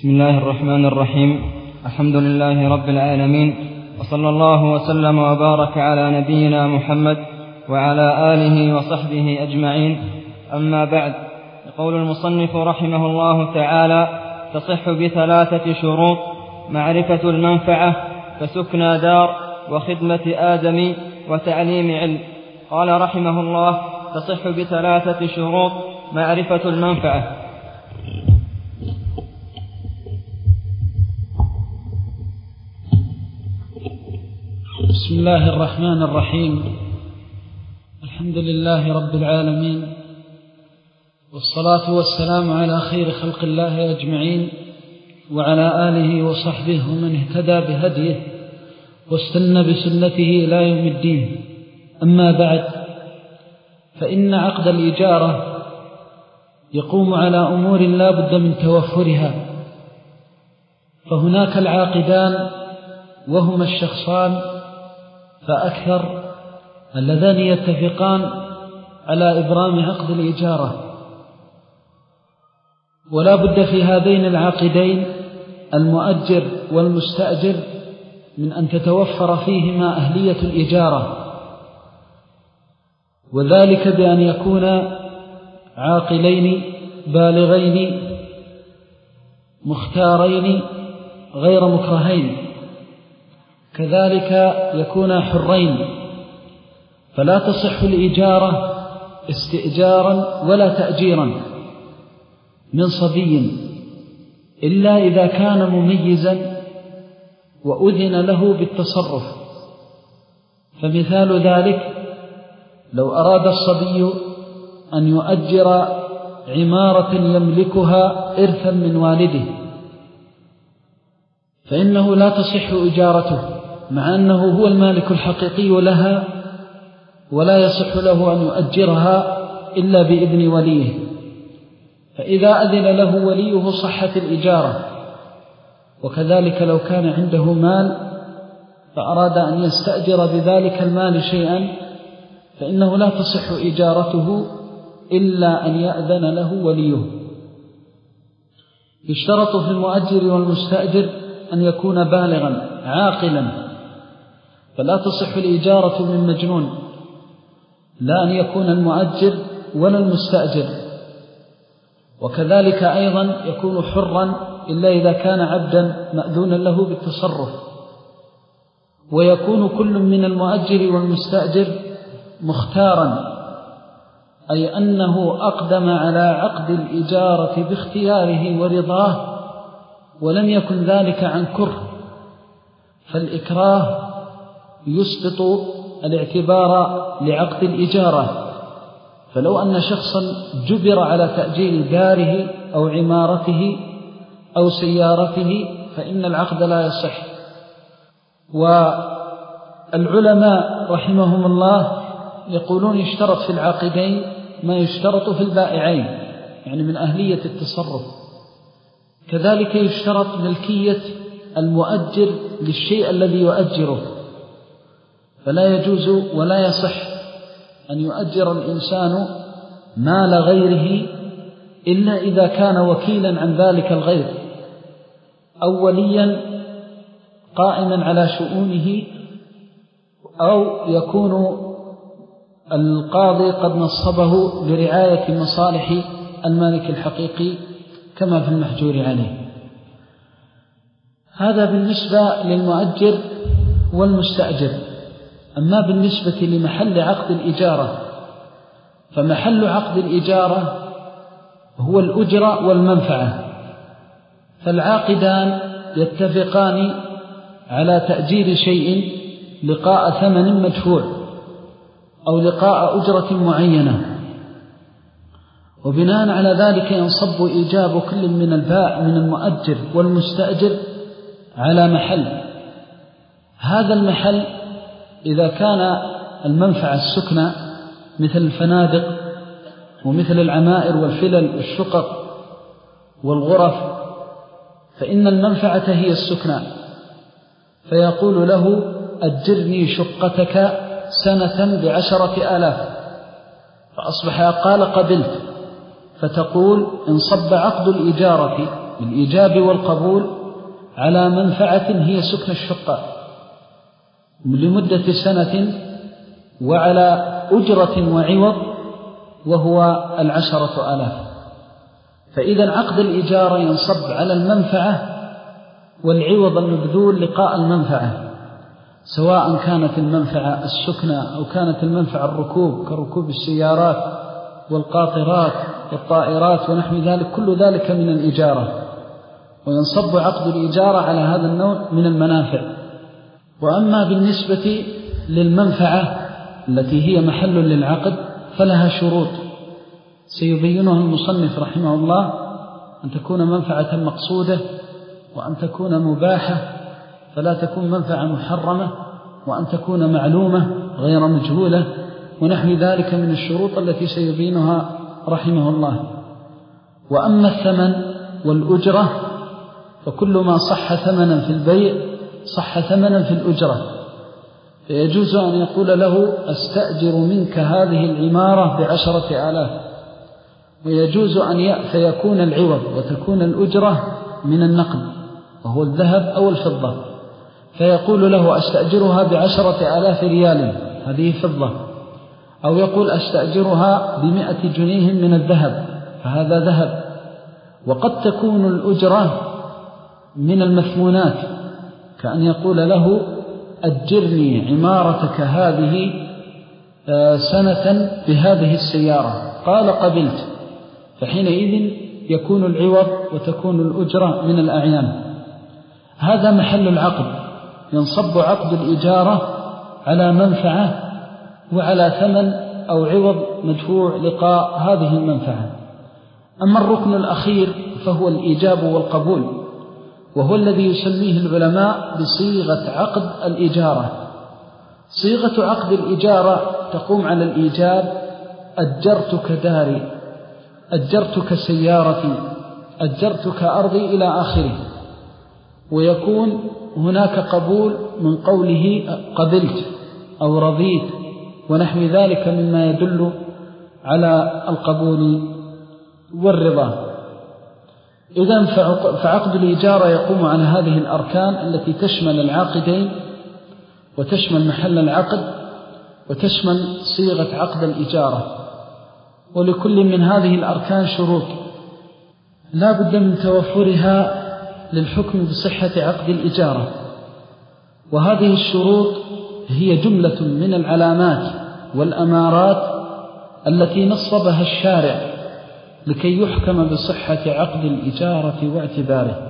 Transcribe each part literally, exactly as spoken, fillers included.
بسم الله الرحمن الرحيم. الحمد لله رب العالمين، وصلى الله وسلم وبارك على نبينا محمد وعلى آله وصحبه أجمعين. أما بعد، يقول المصنف رحمه الله تعالى: تصح بثلاثة شروط: معرفة المنفعة كسكنى دار وخدمة آدم وتعليم علم. قال رحمه الله: تصح بثلاثة شروط: معرفة المنفعة. بسم الله الرحمن الرحيم. الحمد لله رب العالمين، والصلاة والسلام على خير خلق الله أجمعين، وعلى آله وصحبه ومن اهتدى بهديه واستنى بسنته إلى يوم الدين. أما بعد، فإن عقد الإجارة يقوم على أمور لا بد من توفرها، فهناك العاقدان وهما الشخصان فأكثر اللذان يتفقان على إبرام عقد الإجارة، ولا بد في هذين العاقدين المؤجر والمستأجر من أن تتوفر فيهما أهلية الإجارة، وذلك بأن يكون عاقلين بالغين مختارين غير مكرهين، كذلك يكون حرين، فلا تصح الإجارة استئجارا ولا تأجيرا من صبي إلا إذا كان مميزا وأذن له بالتصرف. فمثال ذلك: لو أراد الصبي أن يؤجر عمارة يملكها إرثا من والده، فإنه لا تصح إجارته مع أنه هو المالك الحقيقي لها، ولا يصح له أن يؤجرها إلا بإذن وليه. فإذا أذن له وليه صحت الإجارة. وكذلك لو كان عنده مال فأراد أن يستأجر بذلك المال شيئا، فإنه لا تصح إجارته إلا أن يأذن له وليه. يشترط في المؤجر والمستأجر أن يكون بالغا عاقلا، فلا تصح الإجارة من مجنون، لا أن يكون المؤجر ولا المستأجر. وكذلك أيضا يكون حرا إلا إذا كان عبدا مأذونا له بالتصرف. ويكون كل من المؤجر والمستأجر مختارا، أي أنه أقدم على عقد الإجارة باختياره ورضاه، ولم يكن ذلك عن كره، فالإكراه يسقط الاعتبار لعقد الإجارة. فلو أن شخصا جبر على تأجير داره أو عمارته أو سيارته فإن العقد لا يصح. والعلماء رحمهم الله يقولون يشترط في العاقدين ما يشترط في البائعين، يعني من أهلية التصرف. كذلك يشترط ملكية المؤجر للشيء الذي يؤجره، فلا يجوز ولا يصح أن يؤجر الإنسان مال غيره إلا إذا كان وكيلا عن ذلك الغير أو وليا قائما على شؤونه، أو يكون القاضي قد نصبه لرعاية مصالح المالك الحقيقي كما في المحجور عليه. هذا بالنسبة للمؤجر والمستأجر. أما بالنسبة لمحل عقد الإجارة، فمحل عقد الإجارة هو الأجرة والمنفعة، فالعاقدان يتفقان على تأجير شيء لقاء ثمن مدفوع أو لقاء أجرة معينة، وبناء على ذلك ينصب إيجاب كل من البائع من المؤجر والمستأجر على محل. هذا المحل إذا كان المنفعة السكنى مثل الفنادق ومثل العمائر والفلل والشقق والغرف، فإن المنفعة هي السكنى، فيقول له: أجرني شقتك سنة بعشرة آلاف، فأصبح قال: قبلت، فتقول: إن صب عقد الإجارة بالإيجاب والقبول على منفعة هي سكن الشقة لمدة سنة وعلى أجرة وعوض وهو العشرة آلاف. فإذا عقد الإجارة ينصب على المنفعة والعوض المبذول لقاء المنفعة، سواء كانت المنفعة السكنة أو كانت المنفعة الركوب كركوب السيارات والقاطرات والطائرات ونحو ذلك، كل ذلك من الإجارة، وينصب عقد الإجارة على هذا النوع من المنافع. وأما بالنسبة للمنفعة التي هي محل للعقد فلها شروط سيبينها المصنف رحمه الله، أن تكون منفعة مقصودة، وأن تكون مباحة فلا تكون منفعة محرمة، وأن تكون معلومة غير مجهولة، ونحو ذلك من الشروط التي سيبينها رحمه الله. وأما الثمن والأجرة فكل ما صح ثمنا في البيع صح ثمنا في الأجرة، فيجوز أن يقول له أستأجر منك هذه العمارة بعشرة آلاف، ويجوز أن فيكون العوض وتكون الأجرة من النقد وهو الذهب أو الفضة، فيقول له أستأجرها بعشرة آلاف ريال هذه فضة، أو يقول أستأجرها بمئة جنيه من الذهب فهذا ذهب. وقد تكون الأجرة من المثمونات، كأن يقول له أجرني عمارتك هذه سنة بهذه السيارة، قال قبلت، فحينئذ يكون العوض وتكون الأجرة من الأعيان. هذا محل العقد، ينصب عقد الإجارة على منفعة وعلى ثمن أو عوض مدفوع لقاء هذه المنفعة. أما الركن الأخير فهو الإيجاب والقبول، وهو الذي يسميه العلماء بصيغة عقد الإجارة. صيغة عقد الإجارة تقوم على الإيجاب: أجرتك داري، أجرتك سيارتي، أجرتك أرضي إلى آخره. ويكون هناك قبول من قوله قبلت أو رضيت ونحو ذلك مما يدل على القبول والرضا. إذن فعقد الإجارة يقوم على هذه الأركان التي تشمل العاقدين وتشمل محل العقد وتشمل صيغة عقد الإجارة، ولكل من هذه الأركان شروط لا بد من توفرها للحكم بصحة عقد الإجارة. وهذه الشروط هي جملة من العلامات والأمارات التي نصبها الشارع لكي يحكم بصحة عقد الإجارة واعتباره.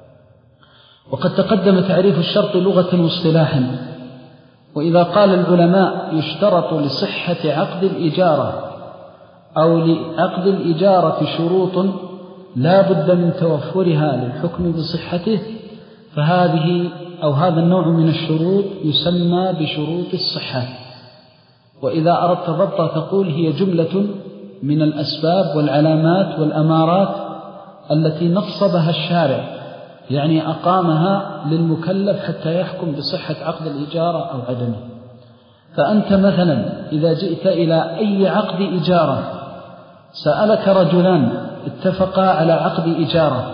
وقد تقدم تعريف الشرط لغة واصطلاحا. وإذا قال العلماء يشترط لصحة عقد الإجارة أو لعقد الإجارة شروط لا بد من توفرها للحكم بصحته، فهذه أو هذا النوع من الشروط يسمى بشروط الصحة. وإذا أردت ضبطها تقول هي جملة من الأسباب والعلامات والأمارات التي نصبها الشارع، يعني أقامها للمكلف حتى يحكم بصحة عقد الإجارة أو عدمه. فأنت مثلا إذا جئت إلى أي عقد إجارة سألك رجلان اتفقا على عقد إجارة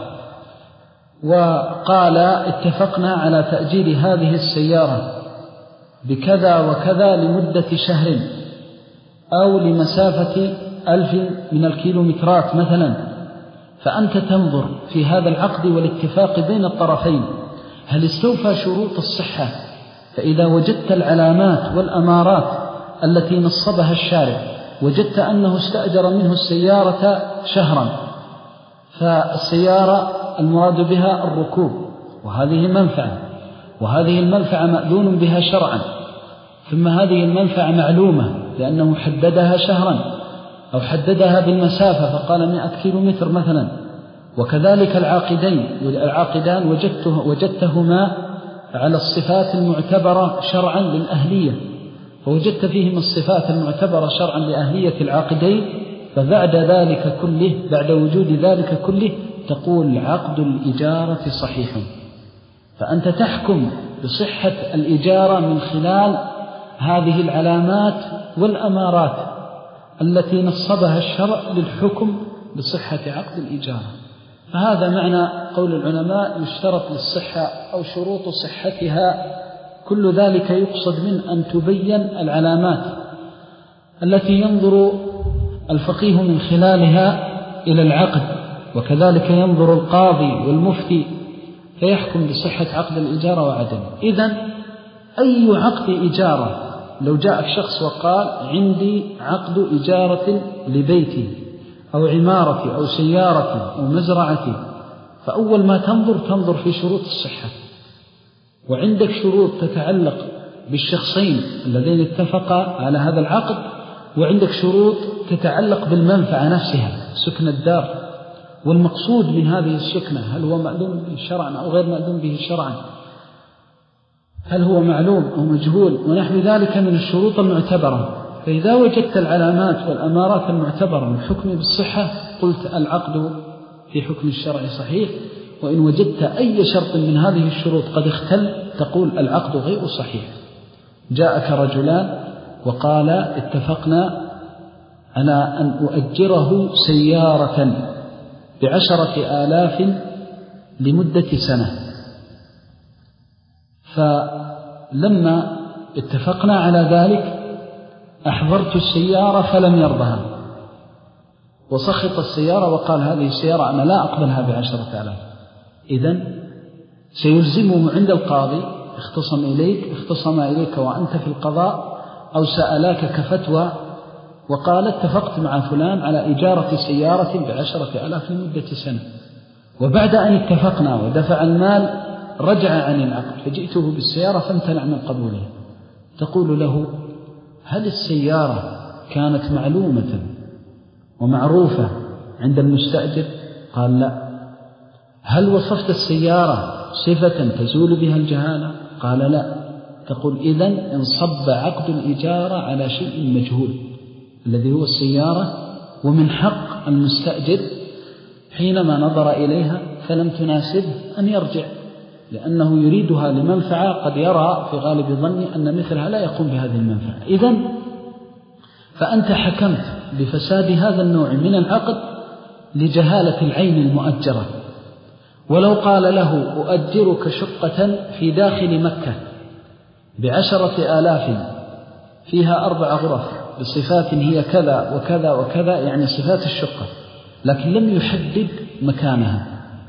وقال اتفقنا على تأجير هذه السيارة بكذا وكذا لمدة شهر أو لمسافة ألف من الكيلومترات مثلا، فأنت تنظر في هذا العقد والاتفاق بين الطرفين هل استوفى شروط الصحة. فإذا وجدت العلامات والأمارات التي نصبها الشارع، وجدت أنه استأجر منه السيارة شهرا، فالسيارة المراد بها الركوب، وهذه منفعة، وهذه المنفعة مأذون بها شرعا، ثم هذه المنفعة معلومة لأنه حددها شهرا أو حددها بالمسافة فقال مئة كيلومتر مثلا. وكذلك العاقدين العاقدان وجدته وجدتهما على الصفات المعتبرة شرعا للأهلية، فوجدت فيهم الصفات المعتبرة شرعا لأهلية العاقدين، فبعد ذلك كله بعد وجود ذلك كله تقول عقد الإجارة صحيح. فأنت تحكم بصحة الإجارة من خلال هذه العلامات والأمارات التي نصبها الشرع للحكم بصحة عقد الإجارة. فهذا معنى قول العلماء يشترط للصحة أو شروط صحتها. كل ذلك يقصد من أن تبين العلامات التي ينظر الفقيه من خلالها إلى العقد، وكذلك ينظر القاضي والمفتي فيحكم بصحة عقد الإجارة وعدمه. إذن أي عقد إجارة لو جاءك شخص وقال عندي عقد إجارة لبيتي أو عمارتي أو سيارتي أو مزرعتي، فأول ما تنظر تنظر في شروط الصحة، وعندك شروط تتعلق بالشخصين الذين اتفقا على هذا العقد، وعندك شروط تتعلق بالمنفعة نفسها سكن الدار، والمقصود من هذه السكنة هل هو مأذون به شرعا أو غير مأذون به شرعا، هل هو معلوم أو مجهول، ونحو ذلك من الشروط المعتبرة. فإذا وجدت العلامات والأمارات المعتبرة للحكم بالصحة قلت العقد في حكم الشرع صحيح، وإن وجدت أي شرط من هذه الشروط قد اختل تقول العقد غير صحيح. جاءك رجلان وقال اتفقنا على أن أؤجره سيارة بعشرة آلاف لمدة سنة، فلما اتفقنا على ذلك أحضرت السيارة فلم يرضها وسخط السيارة وقال هذه السيارة أنا لا أقبلها بعشرة آلاف. إذن سيلزمه عند القاضي اختصم إليك اختصم إليك وأنت في القضاء أو سألاك كفتوى وقال اتفقت مع فلان على إجارة سيارة بعشرة آلاف لمدة سنة، وبعد أن اتفقنا ودفع المال رجع عن العقد فجئته بالسيارة فامتنع من قبوله، تقول له هل السيارة كانت معلومة ومعروفة عند المستأجر؟ قال لا. هل وصفت السيارة صفة تزول بها الجهالة؟ قال لا. تقول إذن انصب عقد الإجارة على شيء مجهول الذي هو السيارة، ومن حق المستأجر حينما نظر إليها فلم تناسبه أن يرجع، لأنه يريدها لمنفعة قد يرى في غالب ظني أن مثلها لا يقوم بهذه المنفعة. إذن فأنت حكمت بفساد هذا النوع من العقد لجهالة العين المؤجرة. ولو قال له أؤجرك شقة في داخل مكة بعشرة آلاف فيها أربع غرف بصفات هي كذا وكذا وكذا، يعني صفات الشقة، لكن لم يحدد مكانها،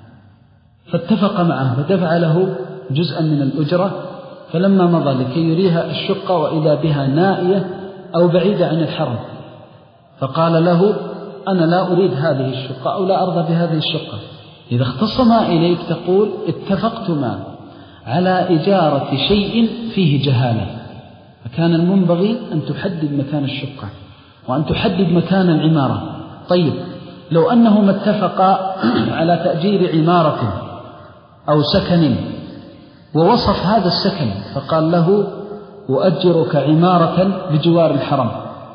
فاتفق معه ودفع له جزءا من الأجرة، فلما مضى لكي يريها الشقة وإذا بها نائية أو بعيدة عن الحرم، فقال له أنا لا أريد هذه الشقة أو لا أرضى بهذه الشقة. إذا اختصما إليك تقول اتفقتما على إجارة شيء فيه جهالة، فكان المنبغي أن تحدد مكان الشقة وأن تحدد مكان العمارة. طيب لو أنهما اتفقا على تأجير عمارة أو سكن ووصف هذا السكن فقال له أؤجرك عمارة بجوار الحرم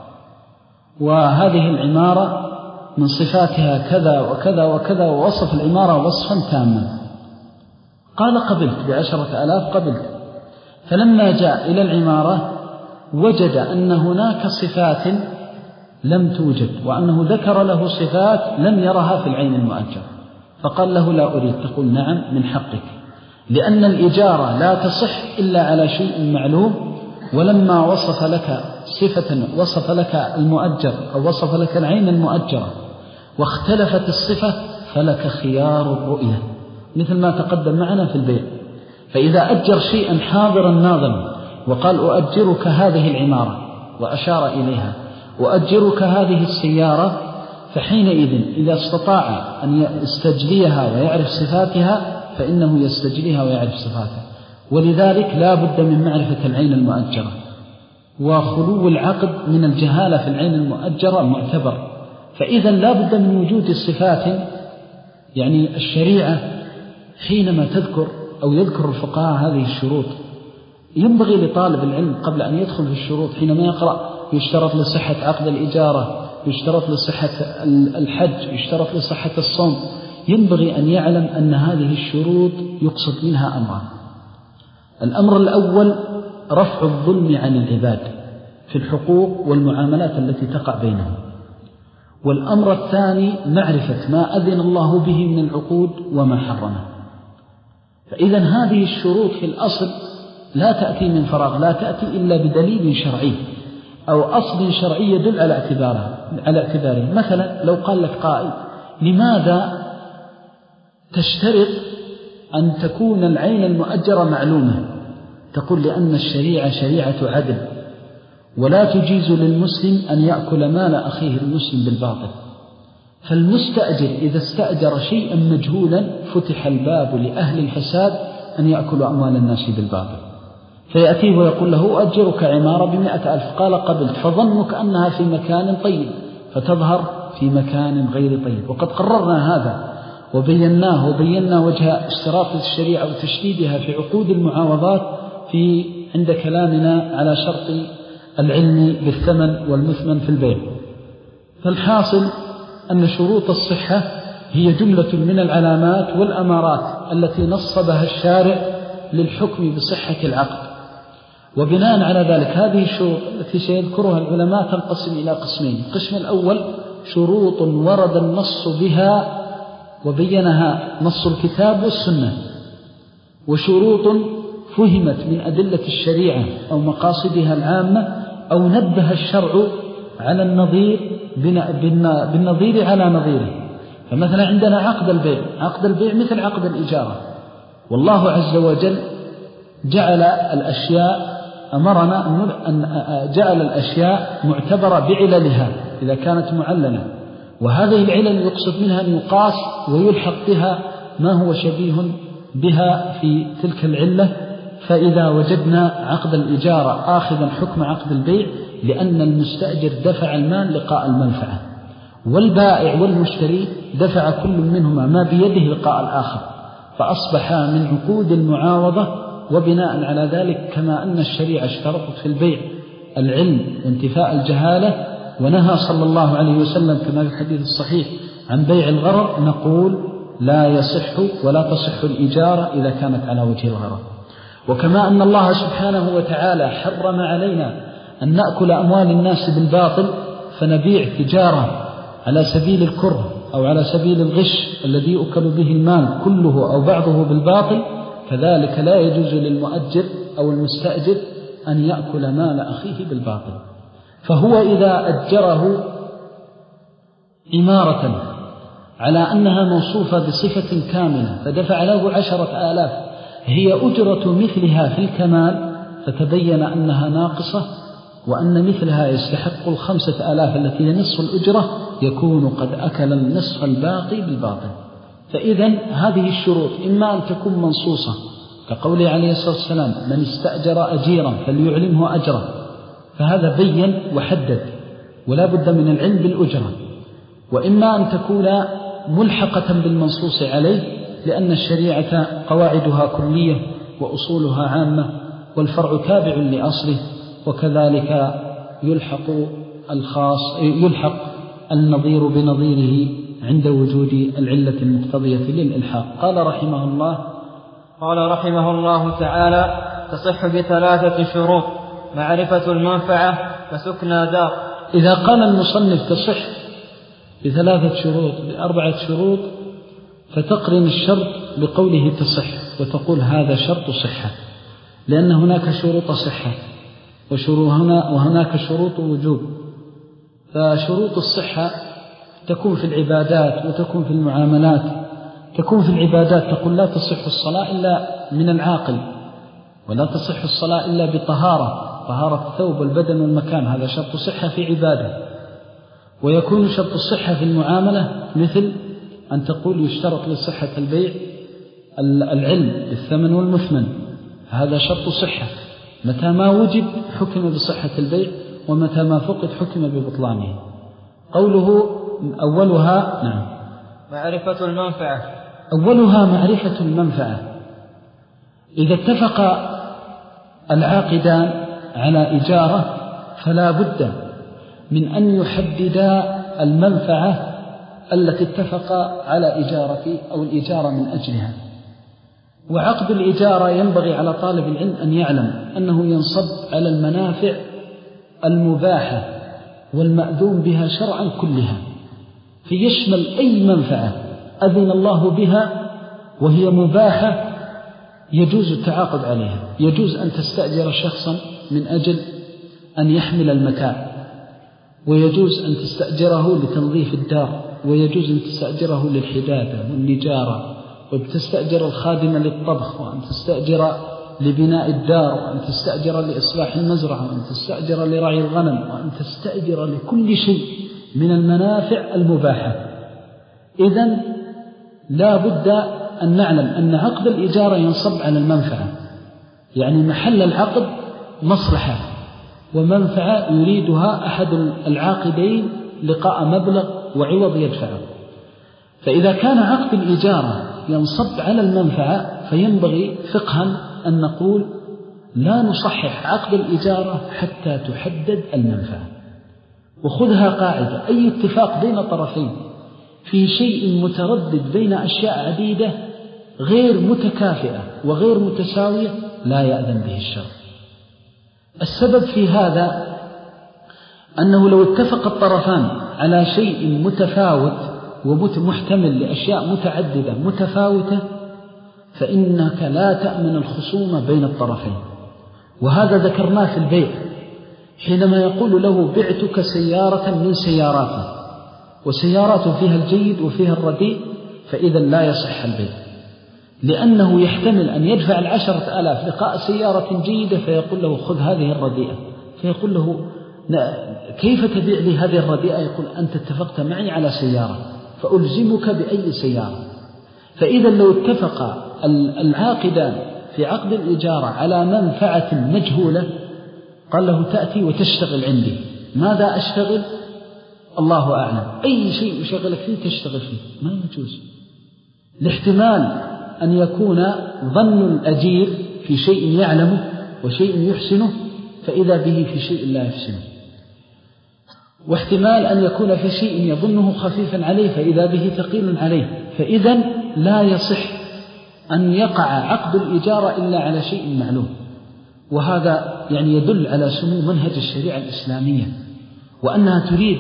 وهذه العمارة من صفاتها كذا وكذا وكذا، ووصف العمارة وصفا تاما، قال قبلت بعشرة آلاف قبلت. فلما جاء إلى العمارة وجد أن هناك صفات لم توجد، وأنه ذكر له صفات لم يرها في العين المؤجر، فقال له لا أريد. تقول نعم من حقك، لأن الإجارة لا تصح إلا على شيء معلوم، ولما وصف لك صفة وصف لك المؤجر أو وصف لك العين المؤجرة واختلفت الصفة فلك خيار الرؤية، مثل ما تقدم معنا في البيع. فإذا أجر شيئا حاضرا ناظرا وقال أؤجرك هذه العمارة وأشار إليها، وأجرك هذه السيارة، فحينئذ إذا استطاع أن يستجليها ويعرف صفاتها فإنه يستجليها ويعرف صفاتها. ولذلك لا بد من معرفة العين المؤجرة، وخلو العقد من الجهالة في العين المؤجرة معتبر. فإذا لا بد من وجود الصفات. يعني الشريعة حينما تذكر أو يذكر الفقهاء هذه الشروط ينبغي لطالب العلم قبل أن يدخل في الشروط حينما يقرأ يشترط لصحة عقد الإجارة، يشترط لصحة الحج، يشترط لصحة الصوم، ينبغي أن يعلم أن هذه الشروط يقصد منها أمران. الأمر الأول رفع الظلم عن العباد في الحقوق والمعاملات التي تقع بينهم، والأمر الثاني معرفة ما أذن الله به من العقود وما حرمه. فإذا هذه الشروط في الأصل لا تأتي من فراغ، لا تأتي إلا بدليل شرعي أو أصل شرعي يدل على اعتباره على اعتباره. مثلا لو قال لك قائل: لماذا تشترط أن تكون العين المؤجرة معلومة؟ تقول: لأن الشريعة شريعة عدل، ولا تجيز للمسلم أن يأكل مال أخيه المسلم بالباطل. فالمستأجر إذا استأجر شيئا مجهولا فتح الباب لأهل الفساد أن يأكلوا أموال الناس بالباطل، فيأتيه ويقول له: أجرك عمارة بمئة ألف، قال: قبلت، فظنك أنها في مكان طيب فتظهر في مكان غير طيب. وقد قررنا هذا وبيناه وبينا وجه اشتراط الشريعة وتشديدها في عقود المعاوضات في عند كلامنا على شرط العلم بالثمن والمثمن في البيع. فالحاصل أن شروط الصحة هي جملة من العلامات والأمارات التي نصبها الشارع للحكم بصحة العقد. وبناء على ذلك هذه الشروط التي سيذكرها العلماء تنقسم إلى قسمين: القسم الأول شروط ورد النص بها وبينها نص الكتاب والسنة، وشروط فهمت من أدلة الشريعة أو مقاصدها العامة، أو نبه الشرع على النظير بالنظير على نظيره. فمثلا عندنا عقد البيع، عقد البيع مثل عقد الإجارة، والله عز وجل جعل الأشياء أمرنا أن جعل الأشياء معتبرة بعللها إذا كانت معلنة، وهذه العلل يقصد منها أن يقاس ويلحق بها ما هو شبيه بها في تلك العلة. فإذا وجدنا عقد الإجارة آخذا حكم عقد البيع لأن المستأجر دفع المال لقاء المنفعة، والبائع والمشتري دفع كل منهما ما بيده لقاء الآخر، فأصبح من عقود المعاوضة. وبناء على ذلك كما أن الشريعة اشترطت في البيع العلم وانتفاء الجهالة، ونهى صلى الله عليه وسلم كما في الحديث الصحيح عن بيع الغرر، نقول لا يصح ولا تصح الإجارة إذا كانت على وجه الغرر. وكما أن الله سبحانه وتعالى حرم علينا أن نأكل أموال الناس بالباطل فنبيع تجارة على سبيل الكره أو على سبيل الغش الذي يؤكل به المال كله أو بعضه بالباطل، كذلك لا يجوز للمؤجر أو المستأجر أن يأكل مال أخيه بالباطل. فهو إذا أجره عمارة على أنها موصوفة بصفة كاملة فدفع له عشرة آلاف هي أجرة مثلها في الكمال، فتبين أنها ناقصة وأن مثلها يستحق الخمسة آلاف التي هي نصف الأجرة، يكون قد أكل النصف الباقي بالباطل. فإذا هذه الشروط إما أن تكون منصوصة كقوله عليه الصلاة والسلام: من استأجر أجيرا فليعلمه أجره، فهذا بين وحدد ولا بد من العلم بالأجرة، وإما أن تكون ملحقة بالمنصوص عليه لأن الشريعة قواعدها كلية وأصولها عامة والفرع تابع لأصله، وكذلك يلحق الخاص يلحق النظير بنظيره عند وجود العلة المقتضية للإلحاق. قال رحمه الله قال رحمه الله تعالى: تصح بثلاثة شروط: معرفة المنفعة كسكنى دار. إذا قال المصنف تصح بثلاثة شروط بأربعة شروط فتقرن الشرط بقوله تصح وتقول هذا شرط صحة، لأن هناك شروط صحة وهناك شروط وجوب. فشروط الصحة تكون في العبادات وتكون في المعاملات. تكون في العبادات تقول لا تصح الصلاة إلا من العاقل، ولا تصح الصلاة إلا بطهارة، طهارة الثوب والبدن والمكان، هذا شرط صحة في عبادة. ويكون شرط الصحة في المعاملة مثل أن تقول يشترط لصحة البيع العلم بالثمن والمثمن، هذا شرط صحة، متى ما وجد حكم بصحة البيع ومتى ما فقد حكم ببطلانه. قوله أولها نعم معرفة المنفعة، أولها معرفة المنفعة. إذا اتفق العاقدان على إجارة فلا بد من أن يحددا المنفعة التي اتفقا على إجارة أو الإجارة من أجلها. وعقد الإجارة ينبغي على طالب العلم أن يعلم أنه ينصب على المنافع المباحة والمأذون بها شرعا كلها، فيشمل أي منفعة أذن الله بها وهي مباحة يجوز التعاقد عليها. يجوز أن تستأجر شخصا من أجل أن يحمل المتاع، ويجوز أن تستأجره لتنظيف الدار، ويجوز أن تستأجره للحدادة والنجارة، وتستأجر الخادم للطبخ، وأن تستأجر لبناء الدار، وأن تستأجر لإصلاح المزرعة، وأن تستأجر لرعي الغنم، وأن تستأجر لكل شيء من المنافع المباحة. إذن لا بد أن نعلم أن عقد الإجارة ينصب على المنفعة، يعني محل العقد مصلحة ومنفعة يريدها أحد العاقدين لقاء مبلغ وعوض يدفعه. فإذا كان عقد الإجارة ينصب على المنفعة فينبغي فقها أن نقول لا نصحح عقد الإجارة حتى تحدد المنفعة. وخذها قاعدة: أي اتفاق بين طرفين في شيء متردد بين أشياء عديدة غير متكافئة وغير متساوية لا يأذن به الشرع. السبب في هذا أنه لو اتفق الطرفان على شيء متفاوت ومحتمل لأشياء متعددة متفاوتة فإنك لا تأمن الخصومة بين الطرفين. وهذا ذكرناه في البيع حينما يقول له: بعتك سيارة من سياراتي، وسيارات فيها الجيد وفيها الرديء، فإذا لا يصح البيع، لأنه يحتمل أن يدفع العشرة آلاف لقاء سيارة جيدة فيقول له: خذ هذه الرديئة. فيقول له: كيف تبيع لي هذه الرديئة؟ يقول: أنت اتفقت معي على سيارة فألزمك بأي سيارة. فإذا لو اتفق العاقدان في عقد الإجارة على منفعة مجهولة قال له: تأتي وتشتغل عندي. ماذا أشتغل؟ الله أعلم. أي شيء يشغلك فيه تشتغل فيه، ما يجوز. لاحتمال أن يكون ظن الأجير في شيء يعلمه وشيء يحسنه فإذا به في شيء لا يحسنه، واحتمال أن يكون في شيء يظنه خفيفا عليه فإذا به ثقيل عليه. فإذا لا يصح أن يقع عقد الإجارة إلا على شيء معلوم. وهذا يعني يدل على سمو منهج الشريعة الإسلامية، وأنها تريد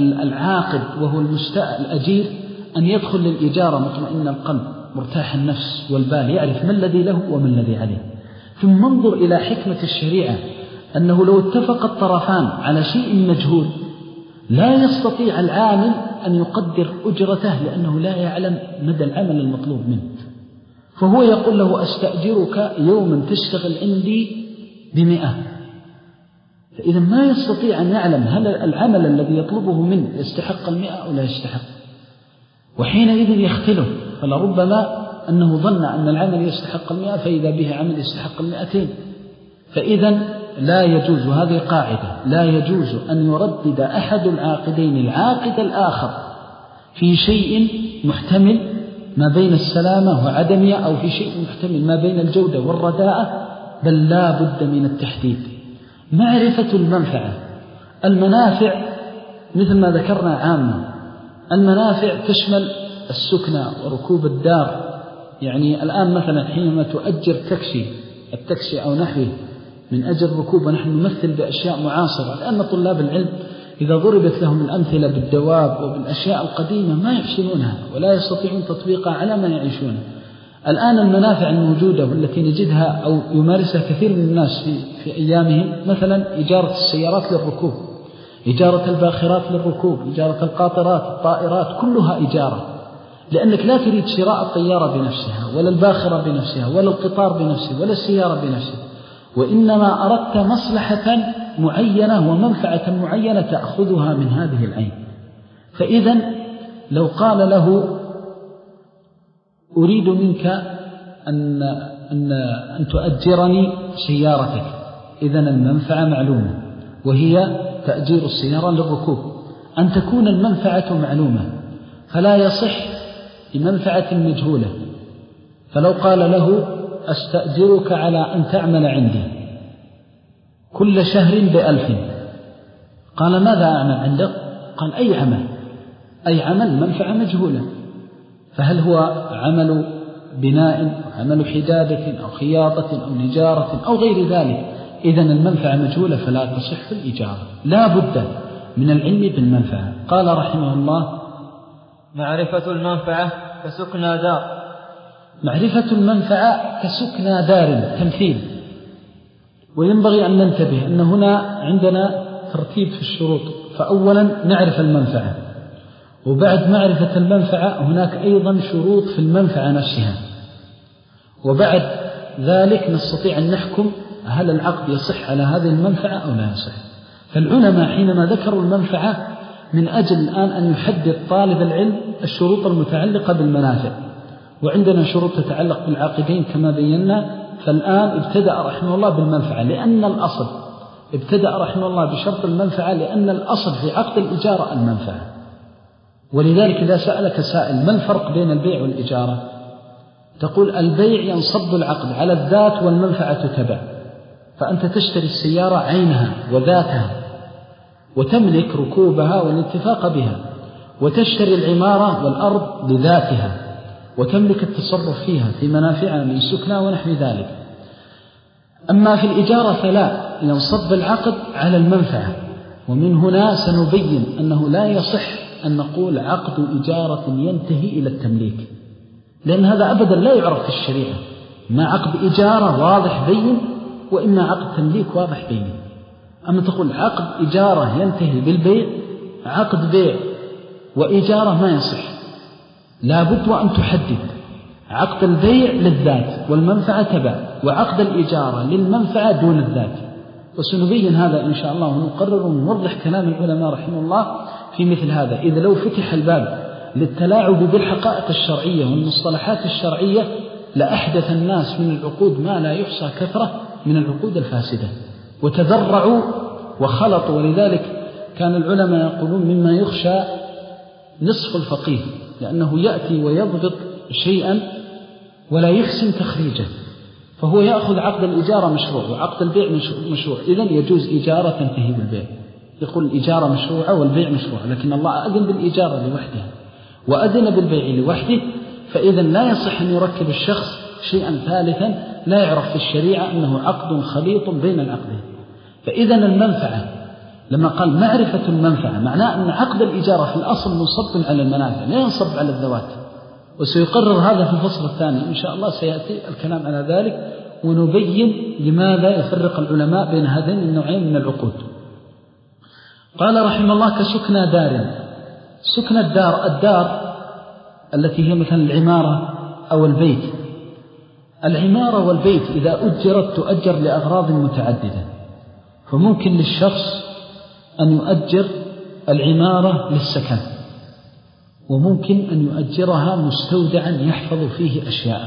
العاقد وهو المستاء الأجير أن يدخل للإجارة مطمئن القلب مرتاح النفس والبال، يعرف ما الذي له وما الذي عليه. ثم انظر إلى حكمة الشريعة أنه لو اتفق الطرفان على شيء مجهول لا يستطيع العامل أن يقدر أجرته لأنه لا يعلم مدى العمل المطلوب منه، فهو يقول له: أستأجرك يوما تشتغل عندي بمئة. فإذا ما يستطيع أن يعلم هل العمل الذي يطلبه منه يستحق المئة أو لا يستحق، وحينئذ يختله. فلربما أنه ظن أن العمل يستحق المئة فإذا به عمل يستحق المئتين. فإذا لا يجوز، وهذه قاعدة، لا يجوز أن يردد أحد العاقدين العاقد الآخر في شيء محتمل ما بين السلامة وعدمها، أو في شيء محتمل ما بين الجودة والرداءة، بل لا بد من التحديد. معرفة المنفعة. المنافع مثل ما ذكرنا عامة، المنافع تشمل السكنة وركوب الدار. يعني الآن مثلا حينما تؤجر تاكسي التاكسي أو نحوه من أجل ركوب، ونحن نمثل بأشياء معاصرة، لأن طلاب العلم إذا ضربت لهم الأمثلة بالدواب وبالأشياء القديمة ما يحسنونها ولا يستطيعون تطبيقها على ما يعيشونه. الآن المنافع الموجودة والتي نجدها أو يمارسها كثير من الناس في, في أيامهم، مثلا إجارة السيارات للركوب، إجارة الباخرات للركوب، إجارة القاطرات، الطائرات، كلها إجارة، لأنك لا تريد شراء الطيارة بنفسها ولا الباخرة بنفسها ولا القطار بنفسه ولا السيارة بنفسه، وإنما أردت مصلحة معينة ومنفعة معينة تأخذها من هذه العين. فإذا لو قال له: أريد منك أن, أن, أن تؤجرني سيارتك، إذن المنفعة معلومة وهي تأجير السيارة للركوب، أن تكون المنفعة معلومة، فلا يصح بمنفعة مجهولة. فلو قال له: أستأجرك على أن تعمل عندي كل شهر بألف، قال: ماذا أعمل عندك؟ قال: أي عمل. أي عمل منفعة مجهولة، فهل هو عمل بناء أو عمل حدادة أو خياطة أو نجارة أو غير ذلك؟ إذن المنفعة مجهولة فلا تصح الإجارة. لا بد من العلم بالمنفعة. قال رحمه الله: معرفة المنفعة كسكنى دار. معرفة المنفعة كسكنى دار تمثيل. وينبغي أن ننتبه أن هنا عندنا ترتيب في الشروط. فأولا نعرف المنفعة، وبعد معرفة المنفعة هناك أيضا شروط في المنفعة نفسها، وبعد ذلك نستطيع أن نحكم هل العقد يصح على هذه المنفعة أو لا يصح. فالعلماء حينما ذكروا المنفعة من أجل الآن أن يحدد طالب العلم الشروط المتعلقة بالمنافع، وعندنا شروط تتعلق بالعاقدين كما بينا. فالآن ابتدأ رحمه الله بالمنفعة، لأن الأصل ابتدأ رحمه الله بشرط المنفعة لأن الأصل في عقد الإجارة المنفعة. ولذلك إذا سألك سائل ما الفرق بين البيع والإجارة، تقول البيع ينصب العقد على الذات والمنفعة تتبع. فأنت تشتري السيارة عينها وذاتها وتملك ركوبها والاتفاق بها، وتشتري العمارة والأرض لذاتها وتملك التصرف فيها في منافعها من سكنى ونحو ذلك. أما في الإجارة فلا، ينصب العقد على المنفعة. ومن هنا سنبين أنه لا يصح أن نقول عقد إجارة ينتهي إلى التمليك، لأن هذا أبدا لا يعرف في الشريعة. ما عقد إجارة واضح بين، وإما عقد تمليك واضح بين. أما تقول عقد إجارة ينتهي بالبيع، عقد بيع وإجارة ما يصح. لا بد وأن تحدد عقد البيع للذات والمنفعة تبع، وعقد الإجارة للمنفعة دون الذات. وسنبين هذا إن شاء الله ونقرر ونوضح كلام العلماء رحمه الله في مثل هذا. إذا لو فتح الباب للتلاعب بالحقائق الشرعية والمصطلحات الشرعية لأحدث الناس من العقود ما لا يحصى كثرة من العقود الفاسدة، وتذرعوا وخلطوا. ولذلك كان العلماء يقولون مما يخشى نصف الفقيه، لأنه يأتي ويضبط شيئا ولا يحسن تخريجه، فهو يأخذ عقد الإجارة مشروع وعقد البيع مشروع، إذن يجوز إجارة تنتهي بالبيع. يقول الإجارة مشروعة والبيع مشروع، لكن الله أذن بالإجارة لوحدها وأذن بالبيع لوحده. فإذا لا يصح أن يركب الشخص شيئا ثالثا لا يعرف في الشريعة أنه عقد خليط بين العقدين. فإذا المنفعة لما قال معرفة المنفعة معناه أن عقد الإجارة في الأصل منصب على المنافع لا ينصب على الذوات. وسيقرر هذا في الفصل الثاني إن شاء الله، سيأتي الكلام على ذلك ونبين لماذا يفرق العلماء بين هذين النوعين من العقود. قال رحمه الله كسكنى دار. سكنى الدار، الدار التي هي مثلا العمارة أو البيت. العمارة والبيت إذا أجرت تؤجر لأغراض متعددة، فممكن للشخص أن يؤجر العمارة للسكن، وممكن أن يؤجرها مستودعا يحفظ فيه أشياء،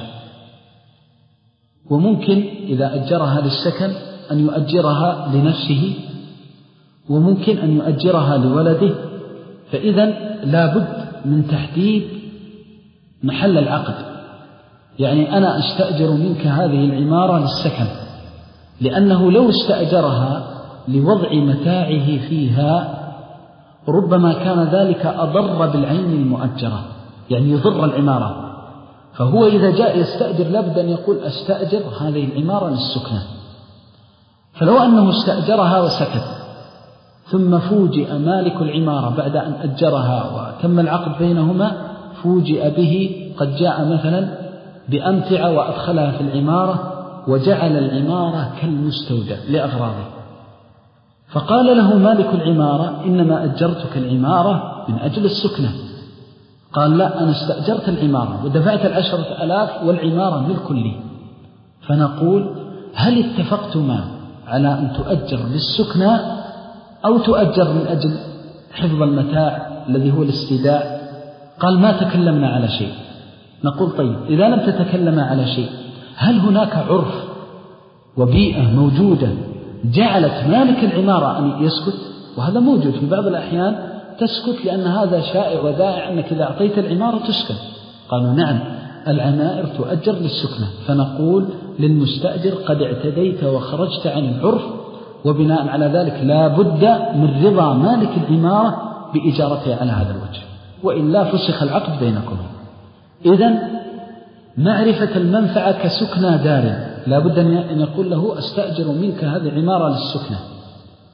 وممكن إذا أجرها للسكن أن يؤجرها لنفسه، وممكن أن يؤجرها لولده. فإذا لا بد من تحديد محل العقد. يعني أنا أستأجر منك هذه العمارة للسكن، لأنه لو استأجرها لوضع متاعه فيها ربما كان ذلك أضر بالعين المؤجرة، يعني يضر العمارة. فهو إذا جاء يستأجر لابد أن يقول أستأجر هذه العمارة للسكنة. فلو أنه استأجرها وسكت ثم فوجئ مالك العمارة بعد أن أجرها وتم العقد بينهما، فوجئ به قد جاء مثلا بأمتعة وأدخلها في العمارة وجعل العمارة كالمستودع لأغراضه، فقال له مالك العمارة إنما أجرتك العمارة من أجل السكنة. قال لا، أنا استأجرت العمارة ودفعت العشرة ألاف والعمارة ملك لي. فنقول هل اتفقتما على أن تؤجر للسكنة أو تؤجر من أجل حفظ المتاع الذي هو الاستيداع؟ قال ما تكلمنا على شيء. نقول طيب إذا لم تتكلم على شيء، هل هناك عرف وبيئة موجودة جعلت مالك العمارة أن يسكت؟ وهذا موجود في بعض الأحيان، تسكت لأن هذا شائع وذائع أنك إذا أعطيت العمارة تسكن. قالوا نعم، العمائر تؤجر للسكنة. فنقول للمستأجر قد اعتديت وخرجت عن العرف، وبناء على ذلك لا بد من رضا مالك العمارة بإجارتها على هذا الوجه، وإلا فسخ العقد بينكم. إذن معرفة المنفعة كسكنى دار لا بد أن يقول له أستأجر منك هذه العمارة للسكنة.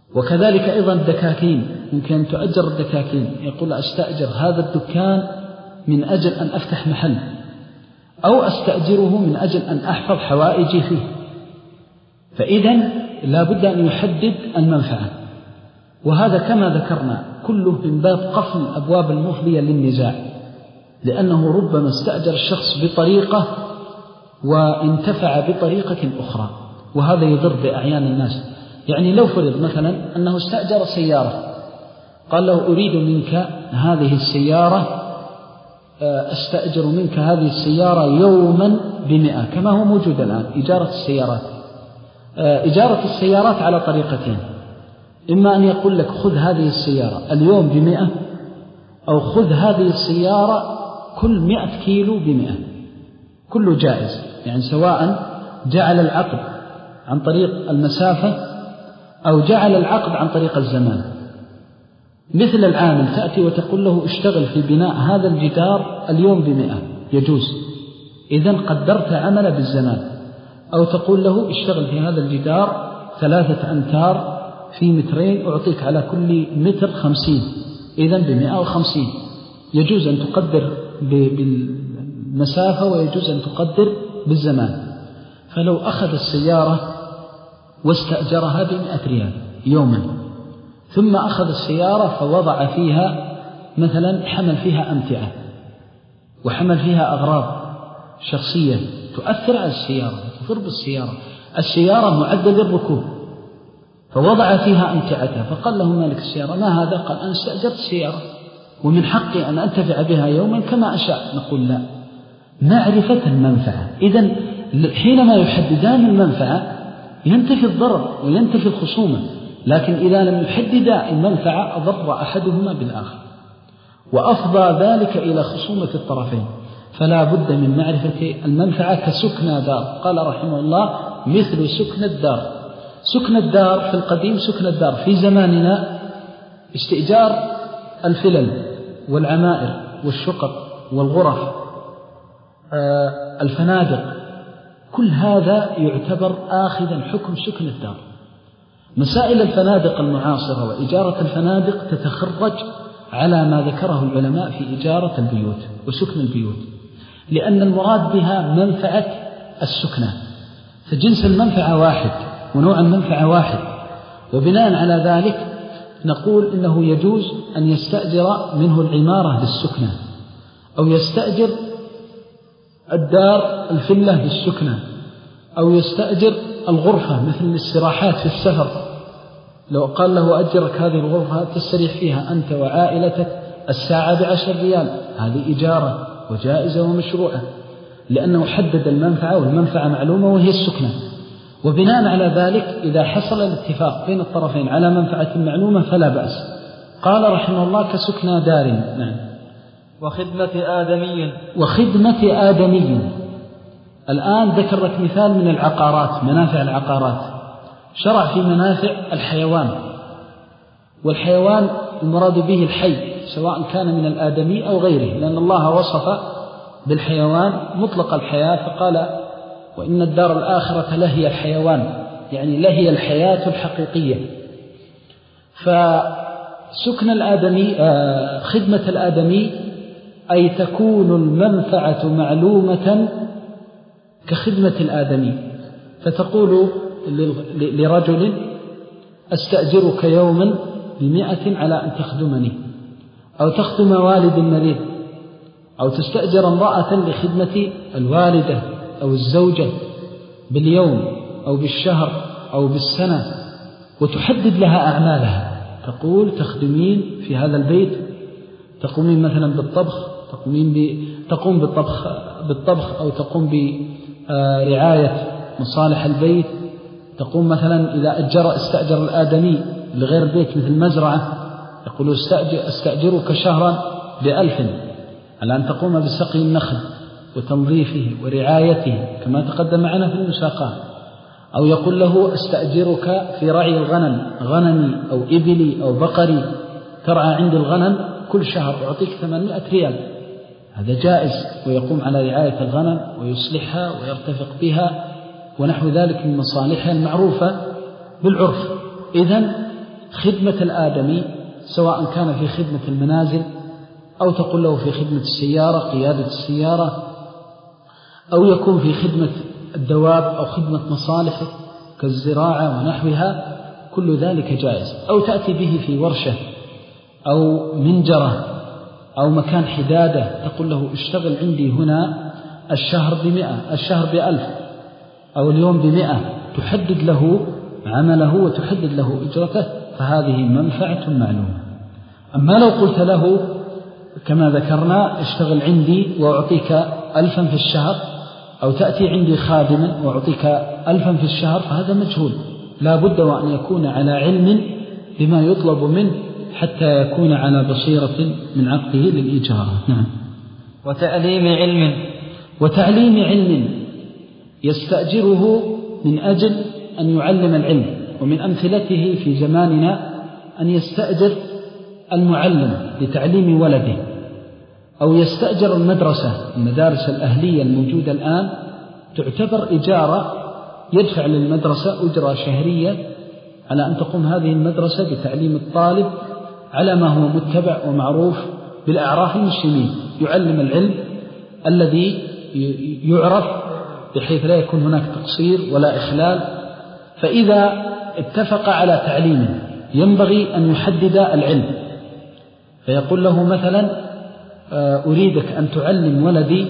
وكذلك أيضا الدكاكين، يمكن أن تؤجر الدكاكين، يقول أستأجر هذا الدكان من أجل أن أفتح محل، أو أستأجره من أجل أن أحفظ حوائجي فيه. فإذن لا بد أن يحدد المنفعة، وهذا كما ذكرنا كله من باب قفل الأبواب المفضية للنزاع، لأنه ربما استأجر الشخص بطريقة وانتفع بطريقة أخرى، وهذا يضر بأعيان الناس. يعني لو فرض مثلا أنه استأجر سيارة، قال له أريد منك هذه السيارة، أستأجر منك هذه السيارة يوما بمئة، كما هو موجود الآن إجارة السيارات. إجارة السيارات على طريقتين، إما أن يقول لك خذ هذه السيارة اليوم بمئة، أو خذ هذه السيارة كل مئة كيلو بمئة، كله جائز. يعني سواء جعل العقد عن طريق المسافة أو جعل العقد عن طريق الزمان. مثل العامل تأتي وتقول له اشتغل في بناء هذا الجدار اليوم بمئة، يجوز، إذن قدرت عمل بالزمان. أو تقول له اشتغل في هذا الجدار ثلاثة أمتار في مترين، أعطيك على كل متر خمسين، إذن بمئة وخمسين. يجوز أن تقدر بالمسافة ويجوز أن تقدر بالزمان. فلو أخذ السيارة واستأجرها بمئة ريال يوما، ثم أخذ السيارة فوضع فيها مثلا، حمل فيها أمتعة وحمل فيها أغراض شخصية تؤثر على السيارة، تضر بالسيارة، السيارة معدة للركوب، فوضع فيها أمتعتها، فقال له مالك السيارة ما هذا؟ قال أنا استأجرت السيارة ومن حقي أن أنتفع بها يوما كما أشاء. نقول لا، معرفة المنفعة. إذن حينما يحددان المنفعة ينتفي الضرر وينتفي الخصومة، لكن إذا لم يحددا المنفعة أضر أحدهما بالآخر وأفضى ذلك إلى خصومة الطرفين. فلا بد من معرفة المنفعة كسكنى دار. قال رحمه الله مثل سكن الدار. سكن الدار في القديم، سكن الدار في زماننا استئجار الفلل والعمائر والشقق والغرف، آه الفنادق، كل هذا يعتبر آخذا حكم سكن الدار. مسائل الفنادق المعاصرة وإجارة الفنادق تتخرج على ما ذكره العلماء في إجارة البيوت وسكن البيوت، لأن المراد بها منفعة السكنة، فجنس المنفعة واحد ونوع المنفعة واحد. وبناء على ذلك نقول إنه يجوز أن يستأجر منه العمارة للسكنة، أو يستأجر الدار الفلة للسكنة، أو يستأجر الغرفة مثل الاستراحات في السفر. لو قال له أجرك هذه الغرفة تستريح فيها أنت وعائلتك الساعة بعشر ريال، هذه إجارة وجائزة ومشروعة، لأنه حدد المنفعة، والمنفعة معلومة وهي السكنة. وبناء على ذلك إذا حصل الاتفاق بين الطرفين على منفعة معلومة فلا بأس. قال رحمه الله كسكنى دار. نعم. وخدمة آدمي. وخدمة آدمي. الآن ذكر لك مثال من العقارات، منافع العقارات. شرع في منافع الحيوان، والحيوان المراد به الحي سواء كان من الآدمي أو غيره، لأن الله وصف بالحيوان مطلق الحياة فقال وإن الدار الآخرة لهي الحيوان، يعني لهي الحياة الحقيقية. فسكن الآدمي خدمة الآدمي أي تكون المنفعة معلومة كخدمة الآدمي، فتقول لرجل أستأجرك يوما بمئة على أن تخدمني، أو تخدم والد مريض، أو تستأجر امرأة لخدمة الوالدة أو الزوجة باليوم أو بالشهر أو بالسنة، وتحدد لها أعمالها، تقول تخدمين في هذا البيت، تقومين مثلا بالطبخ، تقومين ب... تقوم بالطبخ بالطبخ أو تقوم برعاية مصالح البيت، تقوم مثلا إذا أجر استأجر الآدمي لغير البيت مثل مزرعة، يقول استأجر استأجرك شهرا بألف على أن تقوم بسقي النخل وتنظيفه ورعايته كما تقدم معنا في المساقات. أو يقول له استأجرك في رعي الغنم، غنمي أو إبلي أو بقري، ترعى عندي الغنم كل شهر أعطيك ثمانمائة ريال، هذا جائز، ويقوم على رعاية الغنم ويصلحها ويرتفق بها ونحو ذلك من مصالحها المعروفة بالعرف. إذن خدمة الآدمي، سواء كان في خدمة المنازل أو تقول له في خدمة السيارة قيادة السيارة، أو يكون في خدمة الدواب أو خدمة مصالحه كالزراعة ونحوها، كل ذلك جائز. أو تأتي به في ورشة أو منجرة أو مكان حدادة، تقول له اشتغل عندي هنا الشهر بمئة، الشهر بألف، أو اليوم بمئة، تحدد له عمله وتحدد له إجرته، فهذه منفعة معلومة. أما لو قلت له كما ذكرنا اشتغل عندي وأعطيك ألفا في الشهر، أو تأتي عندي خادما وأعطيك ألفا في الشهر، فهذا مجهول، لا بد وأن يكون على علم بما يطلب منه حتى يكون على بصيرة من عقده للإجارة. نعم. وتعليم علم وتعليم علم يستأجره من أجل أن يعلم العلم. ومن أمثلته في زماننا أن يستأجر المعلم لتعليم ولده، أو يستأجر المدرسة. المدارس الأهلية الموجودة الآن تعتبر إجارة، يدفع للمدرسة أجرة شهرية على أن تقوم هذه المدرسة بتعليم الطالب على ما هو متبع ومعروف بالأعراف المسلمين، يعلم العلم الذي يعرف بحيث لا يكون هناك تقصير ولا إخلال. فإذا اتفق على تعليم ينبغي أن يحدد العلم، فيقول له مثلا أريدك أن تعلم ولدي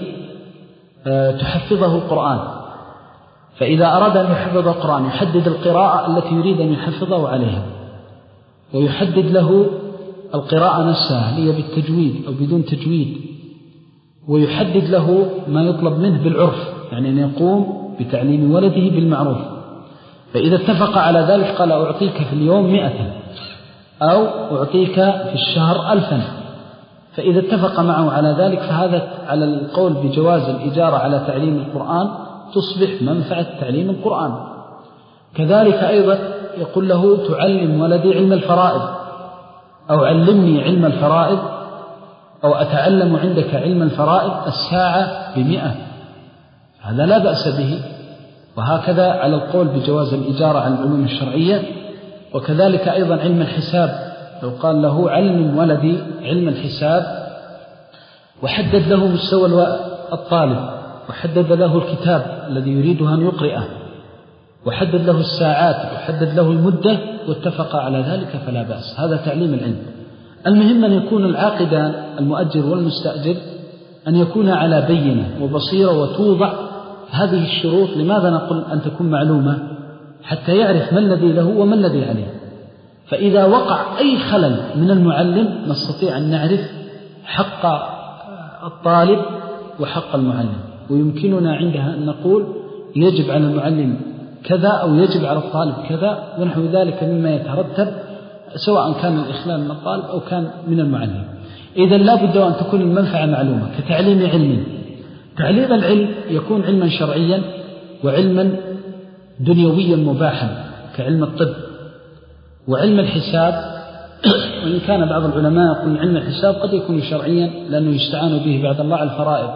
تحفظه القرآن، فإذا أراد أن يحفظ القرآن يحدد القراءة التي يريد أن يحفظه عليها، ويحدد له القراءة نفسها هي بالتجويد أو بدون تجويد، ويحدد له ما يطلب منه بالعرف، يعني أن يقوم بتعليم ولده بالمعروف. فإذا اتفق على ذلك قال أعطيك في اليوم مئة، أو أعطيك في الشهر ألفا. فإذا اتفق معه على ذلك فهذا على القول بجواز الإجارة على تعليم القرآن تصبح منفعة تعليم القرآن. كذلك أيضا يقول له تعلم ولدي علم الفرائض، أو علمني علم الفرائض، أو أتعلم عندك علم الفرائض الساعة بمئة، هذا لا بأس به. وهكذا على القول بجواز الإجارة على العلوم الشرعية. وكذلك أيضا علم الحساب، لو قال له علم ولدي علم الحساب، وحدد له مستوى الطالب، وحدد له الكتاب الذي يريده أن يقرأه، وحدد له الساعات، وحدد له المدة، واتفق على ذلك فلا بأس، هذا تعليم العلم. المهم أن يكون العاقدان المؤجر والمستأجر أن يكون على بينة وبصيرة، وتوضع هذه الشروط. لماذا نقول أن تكون معلومة؟ حتى يعرف ما الذي له وما الذي عليه. فإذا وقع أي خلل من المعلم نستطيع أن نعرف حق الطالب وحق المعلم، ويمكننا عندها أن نقول يجب على المعلم كذا أو يجب على الطالب كذا ونحو ذلك مما يترتب، سواء كان الإخلال من الطالب أو كان من المعلم. إذن لا بد أن تكون المنفعة معلومة. كتعليم علم، تعليم العلم يكون علما شرعيا وعلما دنيويا مباحا كعلم الطب وعلم الحساب. وإن كان بعض العلماء يقول علم الحساب قد يكون شرعيا لأنه يستعان به بعد الله على الفرائض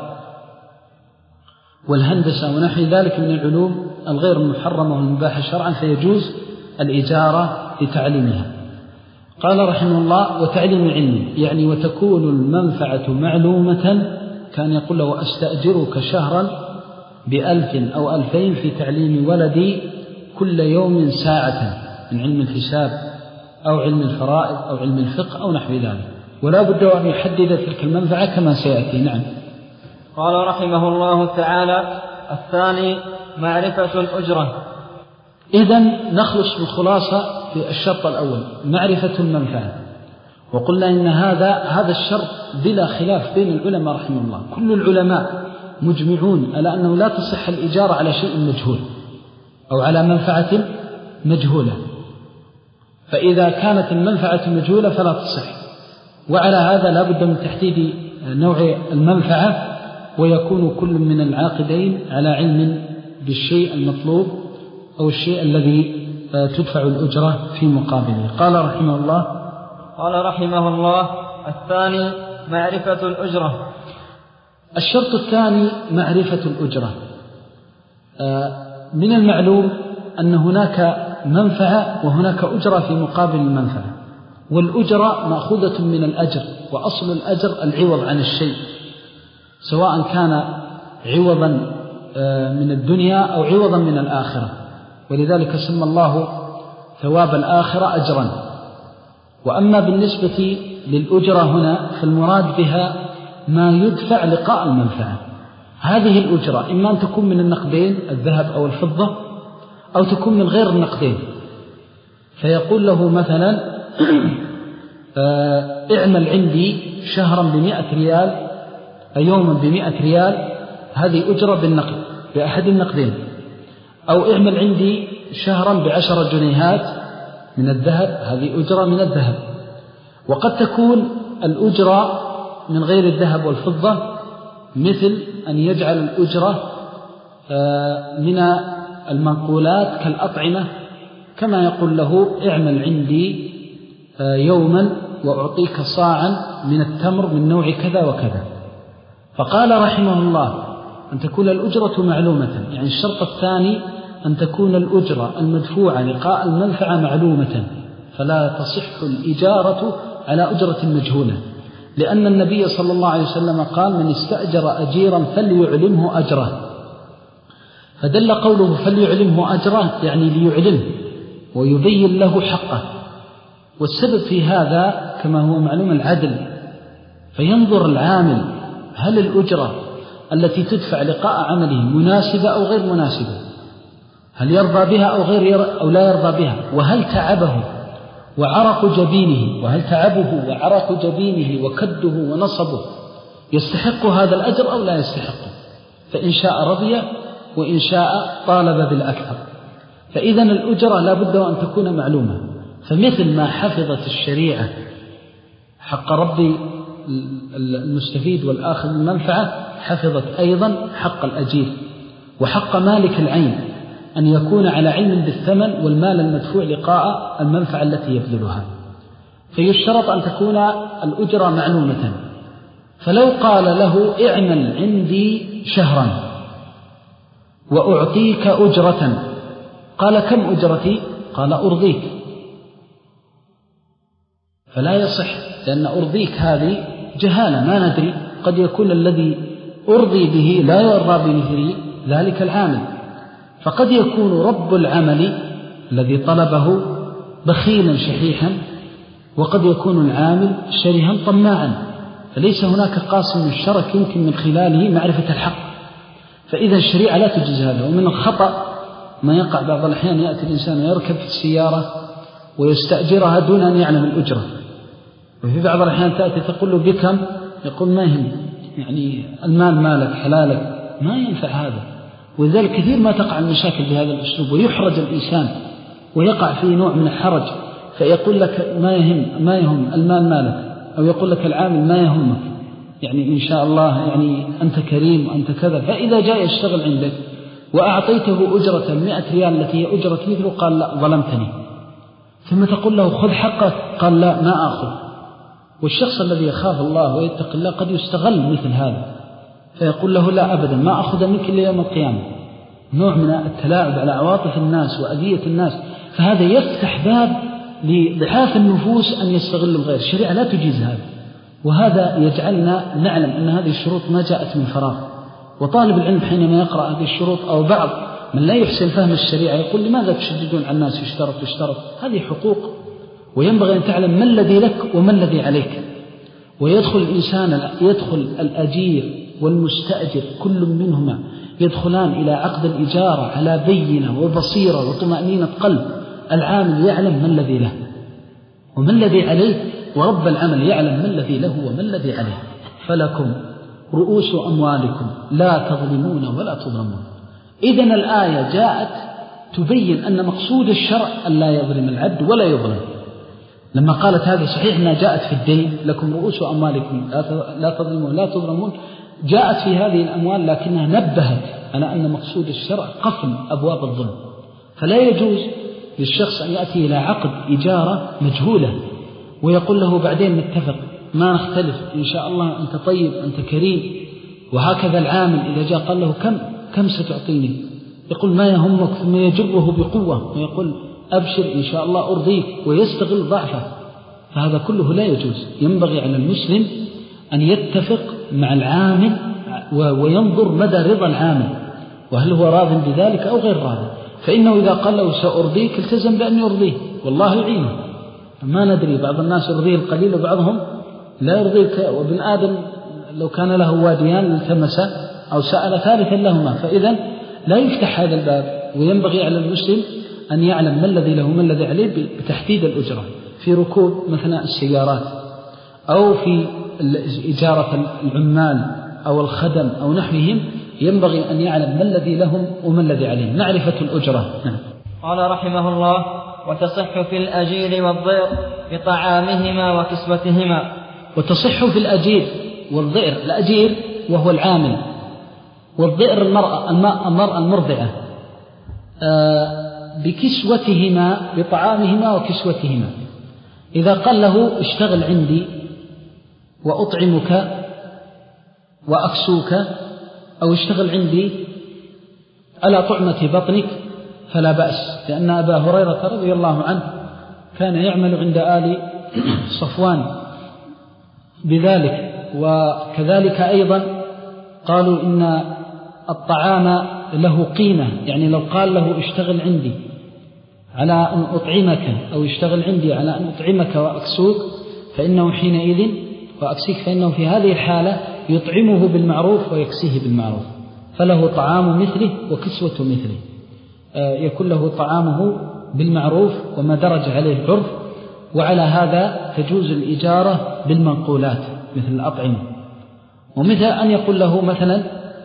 والهندسة ونحو ذلك من العلوم الغير المحرمة والمباحة شرعا، فيجوز الإجارة لتعليمها. قال رحمه الله وتعليم علم، يعني وتكون المنفعة معلومة. كان يقول له أستأجرك شهرا بألف أو ألفين في تعليم ولدي كل يوم ساعة من علم الحساب أو علم الفرائض أو علم الفقه أو نحو ذلك، ولا بد أن يحدد تلك المنفعة كما سيأتي. نعم. قال رحمه الله تعالى الثاني معرفة الأجرة. إذن نخلص بالخلاصة في الشرط الأول معرفة المنفعة، وقلنا إن هذا هذا الشرط بلا خلاف بين العلماء رحمه الله. كل العلماء مجمعون على أنه لا تصح الإجارة على شيء مجهول أو على منفعة مجهولة، فإذا كانت المنفعة مجهولة فلا تصح. وعلى هذا لا بد من تحديد نوع المنفعة، ويكون كل من العاقدين على علم بالشيء المطلوب أو الشيء الذي تدفع الأجرة في مقابله. قال رحمه الله قال رحمه الله الثاني معرفة الأجرة. الشرط الثاني معرفة الأجرة. من المعلوم أن هناك منفعة وهناك أجرة في مقابل المنفعة، والأجرة مأخوذة من الأجر، وأصل الأجر العوض عن الشيء، سواء كان عوضا من الدنيا أو عوضا من الآخرة، ولذلك سمى الله ثواب الآخرة أجرا. وأما بالنسبة للأجرة هنا فالمراد بها ما يدفع لقاء المنفعة. هذه الأجرة إما أن تكون من النقدين الذهب أو الفضة، أو تكون من غير النقدين، فيقول له مثلا اعمل عندي شهرا بمئة ريال، يوما بمئة ريال، هذه أجرة بالنقد بأحد النقدين، أو اعمل عندي شهرا بعشر جنيهات من الذهب، هذه أجرة من الذهب. وقد تكون الأجرة من غير الذهب والفضة، مثل أن يجعل الأجرة من المنقولات كالأطعمة، كما يقول له اعمل عندي يوما وأعطيك صاعا من التمر من نوع كذا وكذا. فقال رحمه الله أن تكون الأجرة معلومة، يعني الشرط الثاني أن تكون الأجرة المدفوعة لقاء المنفعة معلومة، فلا تصح الإجارة على أجرة مجهولة، لأن النبي صلى الله عليه وسلم قال من استأجر أجيرا فليعلمه أجره، فدل قوله فليعلمه أجره يعني ليعلمه ويبين له حقه. والسبب في هذا كما هو معلوم العدل، فينظر العامل هل الأجرة التي تدفع لقاء عمله مناسبة أو غير مناسبة، هل يرضى بها أو, غير أو لا يرضى بها، وهل تعبه وعرق جبينه وهل تعبه وعرق جبينه وكده ونصبه يستحق هذا الأجر أو لا يستحقه، فإن شاء رضي وإن شاء طالب بالأكثر. فإذن الأجرة لا بد أن تكون معلومة، فمثل ما حفظت الشريعة حق ربي المستفيد والآخذ المنفعة، حفظت أيضا حق الأجير وحق مالك العين أن يكون على علم بالثمن والمال المدفوع لقاء المنفعة التي يبذلها. فيشترط أن تكون الأجرة معلومة. فلو قال له اعمل عندي شهرا وأعطيك أجرة، قال كم أجرتي؟ قال أرضيك، فلا يصح، لأن أرضيك هذه جهالة ما ندري، قد يكون الذي أرضي به لا يرضى بمثل ذلك العامل، فقد يكون رب العمل الذي طلبه بخيلا شحيحا، وقد يكون العامل شرها طماعا، فليس هناك قاسم الشرك يمكن من خلاله معرفة الحق. فإذا الشريعة لا تجيز هذا. ومن الخطأ ما يقع بعض الأحيان، يأتي الإنسان يركب في السيارة ويستأجرها دون أن يعلم الأجرة، وفي بعض الأحيان تأتي تقول له بكم، يقول ما يهم، يعني المال مالك حلالك، ما ينفع هذا. ولذلك كثير ما تقع المشاكل بهذا الأسلوب، ويحرج الإنسان ويقع فيه نوع من الحرج، فيقول لك ما يهم ما يهم المال مالك، أو يقول لك العامل ما يهمك، يعني إن شاء الله يعني أنت كريم وأنت كذا. فإذا جاء يشتغل عندك وأعطيته أجرة مئة ريال التي هي أجرة مثله، قال لا ظلمتني، ثم تقول له خذ حقك، قال لا ما أخذ. والشخص الذي يخاف الله ويتقي الله قد يستغل مثل هذا، فيقول له لا أبدا ما أخذ منك إلا يوم القيامة، نوع من التلاعب على عواطف الناس وأذية الناس. فهذا يفتح باب لضعاف النفوس أن يستغل الغير. الشريعة لا تجيز هذا، وهذا يجعلنا نعلم أن هذه الشروط ما جاءت من فراغ. وطالب العلم حينما يقرأ هذه الشروط، أو بعض من لا يحسن فهم الشريعة يقول لماذا تشددون على الناس يشترط يشترط، هذه حقوق، وينبغي أن تعلم ما الذي لك وما الذي عليك. ويدخل الإنسان يدخل الأجير والمستأجر كل منهما يدخلان إلى عقد الإجارة على بينة وبصيرة وطمأنينة قلب. العامل يعلم ما الذي له وما الذي عليه، ورب العمل يعلم ما الذي له وما الذي عليه. فلكم رؤوس أموالكم لا تظلمون ولا تظلمون. إذن الآية جاءت تبين أن مقصود الشرع أن لا يظلم العبد ولا يظلم. لما قالت هذه صحيح أنها جاءت في الدين، لكم رؤوس أموالكم لا تظلمون ولا تظلمون، جاءت في هذه الأموال، لكنها نبهت على أن مقصود الشرع قفل أبواب الظلم. فلا يجوز للشخص أن يأتي إلى عقد إجارة مجهولة ويقول له بعدين نتفق ما نختلف إن شاء الله، أنت طيب أنت كريم. وهكذا العامل إذا جاء قال له كم كم ستعطيني، يقول ما يهمك، ثم يجره بقوة ويقول أبشر إن شاء الله أرضيك ويستغل ضعفه، فهذا كله لا يجوز. ينبغي على المسلم أن يتفق مع العامل وينظر مدى رضا العامل وهل هو راض بذلك أو غير راض، فإنه إذا قال له سأرضيك التزم بأن يرضيه والله يعينه. ما ندري، بعض الناس يرضيه القليل وبعضهم لا يرضيه، وابن آدم لو كان له واديان التمس أو سأل ثالثا لهما، فإذا لا يفتح هذا الباب. وينبغي على المسلم أن يعلم ما الذي له ما الذي عليه بتحديد الأجرة في ركوب مثلا السيارات أو في إجارة العمال أو الخدم أو نحوهم، ينبغي أن يعلم ما الذي لهم وما الذي عليهم، معرفة الأجرة. نعم. قال رحمه الله: وتصح في الأجير والضئر بطعامهما وكسوتهما. وتصح في الأجير والضئر، الأجير وهو العامل، والضئر المرأة, المرأة المرضعة، بكسوتهما بطعامهما وكسوتهما. إذا قال له اشتغل عندي وأطعمك وأكسوك، أو اشتغل عندي على طعمة بطنك فلا بأس، لأن أبا هريرة رضي الله عنه كان يعمل عند آل صفوان بذلك. وكذلك أيضا قالوا إن الطعام له قيمة، يعني لو قال له اشتغل عندي على أن أطعمك أو اشتغل عندي على أن أطعمك وأكسوك فإنه حينئذ وأكسيك فإنه في هذه الحالة يطعمه بالمعروف ويكسيه بالمعروف، فله طعام مثله وكسوة مثله، يكون له طعامه بالمعروف وما درج عليه العرف. وعلى هذا تجوز الإجارة بالمنقولات مثل الأطعمة، ومثل أن يقول له مثلا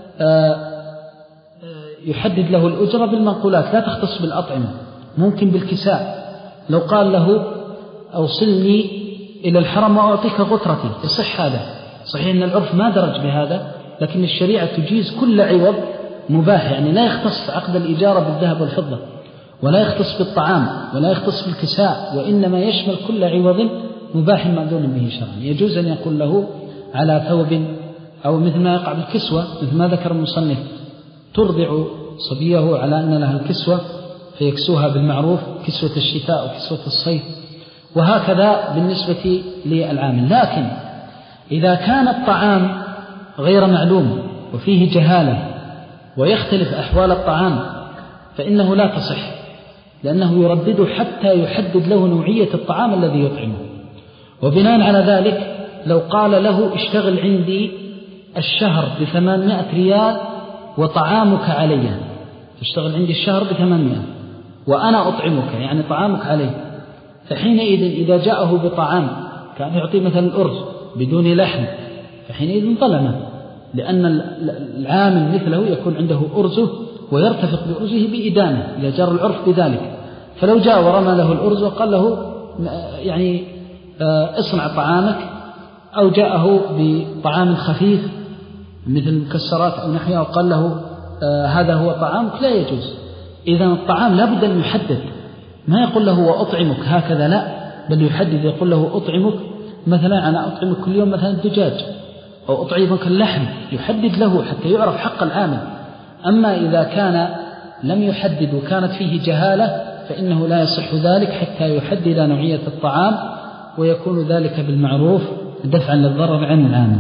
يحدد له الأجرة بالمنقولات لا تختص بالأطعمة، ممكن بالكساء. لو قال له أوصلني إلى الحرم وأعطيك غترتي يصح هذا، صحيح أن العرف ما درج بهذا، لكن الشريعة تجيز كل عوض مباح، يعني لا يختص عقد الإجارة بالذهب والفضة، ولا يختص بالطعام، ولا يختص بالكساء، وإنما يشمل كل عوض مباح مأذون به شرعا. يجوز أن يقول له على ثوب، أو مثل ما يقع بالكسوة مثل ما ذكر المصنف، ترضع صبيه على أن لها الكسوة فيكسوها بالمعروف، كسوة الشتاء وكسوة الصيف، وهكذا بالنسبة للعامل. لكن إذا كان الطعام غير معلوم وفيه جهالة ويختلف أحوال الطعام فإنه لا تصح، لأنه يردد حتى يحدد له نوعية الطعام الذي يطعمه. وبناء على ذلك لو قال له اشتغل عندي الشهر بثمانمائة ريال وطعامك علي، اشتغل عندي الشهر بثمانمائة وأنا أطعمك، يعني طعامك علي، فحينئذ إذا جاءه بطعام كان يعطي مثلا الأرز بدون لحم فحينئذ ظلمه، لأن العامل مثله يكون عنده أرزه ويرتفق بأرزه بإدانة إذا جار العرف بذلك. فلو جاء ورمى له الأرز وقال له يعني اصنع طعامك، أو جاءه بطعام خفيف مثل المكسرات أو نحوها وقال له هذا هو طعامك، لا يجوز. إذا الطعام لابد أن يحدد، ما يقول له وأطعمك هكذا، لا، بل يحدد، يقول له أطعمك مثلا أنا أطعمك كل يوم مثلا الدجاج، أو أطعمك اللحم، يحدد له حتى يعرف حق العامل. أما إذا كان لم يحدد وكانت فيه جهالة فإنه لا يصح ذلك حتى يحدد نوعية الطعام، ويكون ذلك بالمعروف دفعا للضرر عن العامل.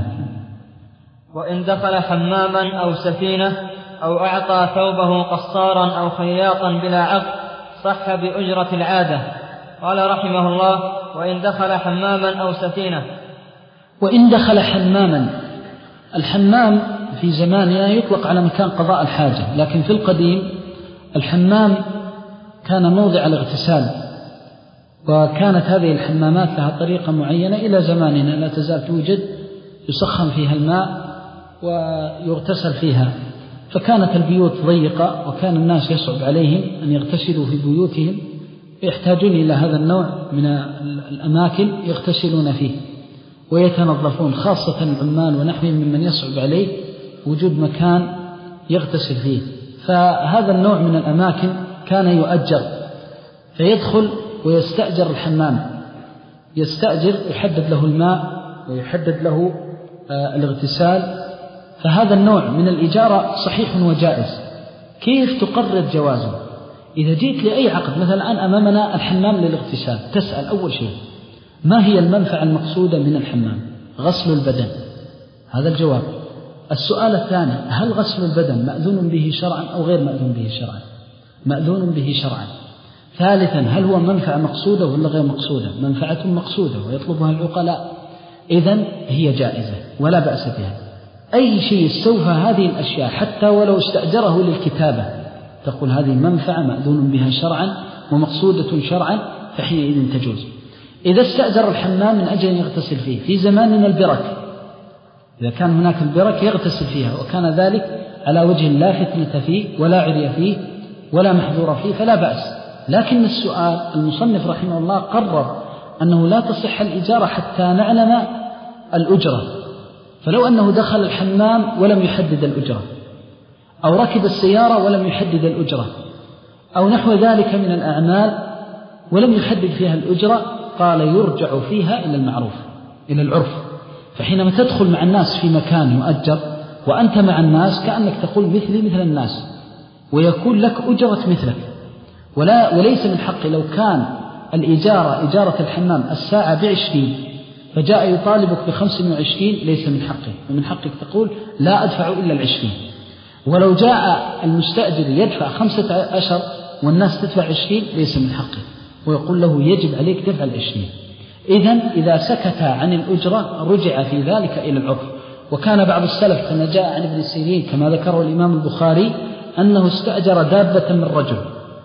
وإن دخل حماما أو سفينة أو أعطى ثوبه قصارا أو خياطا بلا عقد صح بأجرة العادة. قال رحمه الله: وإن دخل حماما أو سفينة. وإن دخل حماما، الحمام في زماننا يطلق على مكان قضاء الحاجة، لكن في القديم الحمام كان موضع الاغتسال، وكانت هذه الحمامات لها طريقة معينة إلى زماننا لا تزال توجد، يسخن فيها الماء ويغتسل فيها. فكانت البيوت ضيقة وكان الناس يصعب عليهم أن يغتسلوا في بيوتهم، يحتاجون إلى هذا النوع من الأماكن يغتسلون فيه ويتنظفون، خاصة العمال ونحوهم ممن يصعب عليه وجود مكان يغتسل فيه. فهذا النوع من الأماكن كان يؤجر، فيدخل ويستأجر الحمام، يستأجر، يحدد له الماء ويحدد له الاغتسال. فهذا النوع من الإجارة صحيح وجائز. كيف تقرر جوازه؟ إذا جئت لأي عقد، مثلا الآن أمامنا الحمام للاغتسال، تسأل أول شيء ما هي المنفعة المقصودة من الحمام؟ غسل البدن، هذا الجواب. السؤال الثاني هل غسل البدن مأذون به شرعا أو غير مأذون به شرعا؟ مأذون به شرعا. ثالثا هل هو منفعة مقصودة ولا غير مقصودة؟ منفعة مقصودة ويطلبها العقلاء، إذن هي جائزة ولا بأس بها. أي شيء استوفى هذه الأشياء حتى ولو استأجره للكتابة تقول هذه منفعة مأذون بها شرعا ومقصودة شرعا، فحينئذ تجوز. إذا استأجر الحمام من أجل أن يغتسل فيه في زماننا البرك، إذا كان هناك البرك يغتسل فيها وكان ذلك على وجه لا فتنة فيه ولا عري فيه ولا محظور فيه فلا بأس. لكن السؤال المصنف رحمه الله قرر أنه لا تصح الإجارة حتى نعلم الأجرة، فلو أنه دخل الحمام ولم يحدد الأجرة، أو ركب السيارة ولم يحدد الأجرة، أو نحو ذلك من الأعمال ولم يحدد فيها الأجرة، قال يرجع فيها إلى المعروف إلى العرف. فحينما تدخل مع الناس في مكان يؤجر وأنت مع الناس كأنك تقول مثلي مثل الناس، ويكون لك أجرة مثلك، ولا وليس من حقي لو كان الإجارة إجارة الحمام الساعة بعشرين فجاء يطالبك بخمس وعشرين ليس من حقه، ومن حقك تقول لا أدفع إلا العشرين. ولو جاء المستأجر يدفع خمسة عشر والناس تدفع عشرين ليس من حقه، ويقول له يجب عليك دفع العشرين. إذن إذا سكت عن الأجرة رجع في ذلك إلى العرف. وكان بعض السلف كما جاء عن ابن سيرين كما ذكره الإمام البخاري أنه استأجر دابة من رجل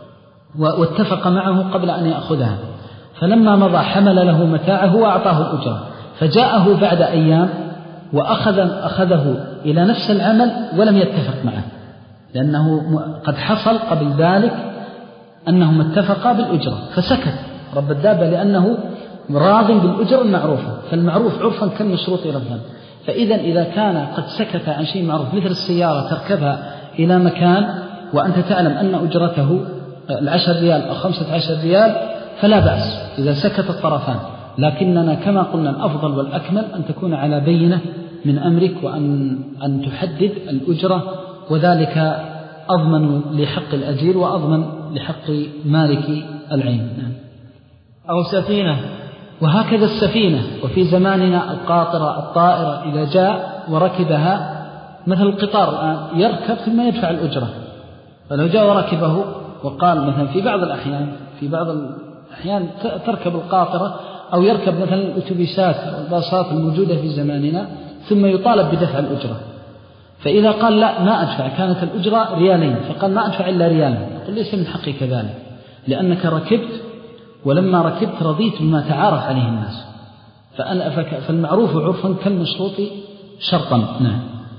واتفق معه قبل أن يأخذها، فلما مضى حمل له متاعه وأعطاه الأجرة، فجاءه بعد أيام وأخذ أخذه إلى نفس العمل ولم يتفق معه، لأنه قد حصل قبل ذلك أنهم اتفقا بالأجرة، فسكت رب الدابة لأنه راض بالأجرة المعروفة، فالمعروف عرفا كالمشروط رفضا. فإذا إذا كان قد سكت عن شيء معروف مثل السيارة تركبها إلى مكان وأنت تعلم أن أجرته العشر ريال أو خمسة عشر ريال فلا بأس إذا سكت الطرفان، لكننا كما قلنا الأفضل والأكمل أن تكون على بينة من أمرك وأن أن تحدد الأجرة، وذلك أضمن لحق الأجير وأضمن لحق مالك العين. أو سفينة، وهكذا السفينة. وفي زماننا القاطرة الطائرة إذا جاء وركبها مثل القطار الآن يركب ثم يدفع الأجرة، فلو جاء وركبه وقال مثلا في بعض الأحيان في بعض الأحيان تركب القاطرة أو يركب مثلا الأتوبيسات والباصات الموجودة في زماننا ثم يطالب بدفع الأجرة، فإذا قال لا ما أدفع كانت الأجرة ريالين فقال ما أدفع إلا ريالا، يقول ليس من حقي كذلك لأنك ركبت ولما ركبت رضيت بما تعارف عليه الناس، فالمعروف عرفا كالمشروط شرطا. نعم.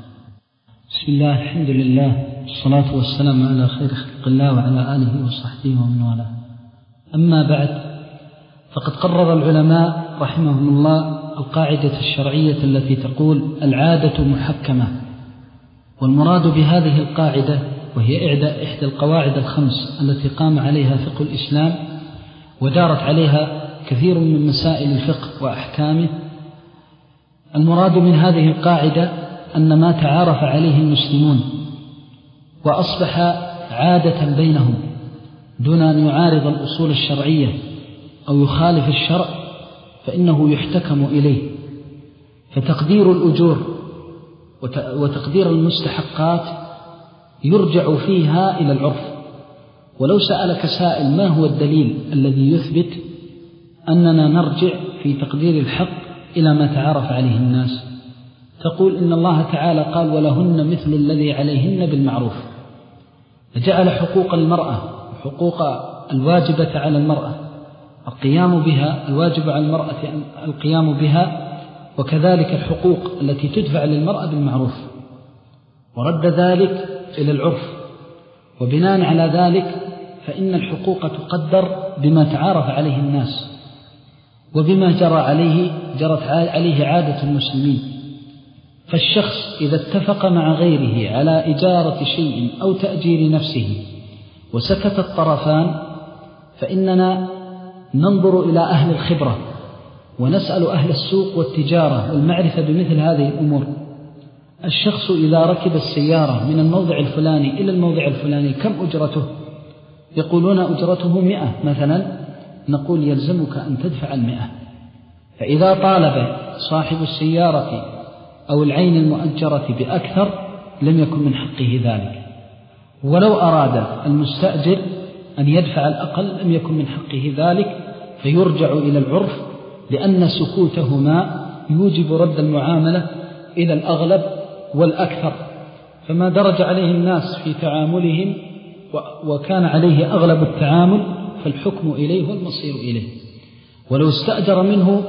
بسم الله الحمد لله والصلاة والسلام على خير خلق الله وعلى آله وصحبه ومن والاه. أما بعد، فقد قرر العلماء رحمهم الله القاعدة الشرعية التي تقول العادة محكمة، والمراد بهذه القاعدة وهي إحدى القواعد الخمس التي قام عليها فقه الإسلام ودارت عليها كثير من مسائل الفقه وأحكامه. المراد من هذه القاعدة أن ما تعارف عليه المسلمون وأصبح عادة بينهم دون أن يعارض الأصول الشرعية أو يخالف الشرع فإنه يحتكم إليه، فتقدير الأجور وتقدير المستحقات يرجع فيها إلى العرف. ولو سألك سائل ما هو الدليل الذي يثبت أننا نرجع في تقدير الحق إلى ما تعارف عليه الناس، تقول إن الله تعالى قال ولهن مثل الذي عليهن بالمعروف، فجعل حقوق المرأة وحقوق الواجبة على المرأة القيام بها، الواجب على المرأة القيام بها، وكذلك الحقوق التي تدفع للمرأة بالمعروف، ورد ذلك إلى العرف. وبناء على ذلك فإن الحقوق تقدر بما تعارف عليه الناس وبما جرى عليه جرت عليه عادة المسلمين. فالشخص إذا اتفق مع غيره على إجارة شيء أو تأجير نفسه وسكت الطرفان فإننا ننظر إلى أهل الخبرة ونسأل أهل السوق والتجارة والمعرفة بمثل هذه الأمور. الشخص إذا ركب السيارة من الموضع الفلاني إلى الموضع الفلاني كم أجرته؟ يقولون أجرته مئة مثلا، نقول يلزمك أن تدفع المئة. فإذا طالب صاحب السيارة أو العين المؤجرة بأكثر لم يكن من حقه ذلك، ولو أراد المستأجر أن يدفع الأقل لم يكن من حقه ذلك، فيرجع إلى العرف، لأن سكوتهما يوجب رد المعاملة إلى الأغلب والأكثر. فما درج عليه الناس في تعاملهم وكان عليه أغلب التعامل فالحكم إليه والمصير إليه. ولو استأجر منه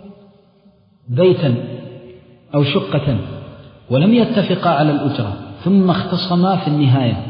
بيتا أو شقة ولم يتفقا على الأجرة ثم اختصما في النهاية،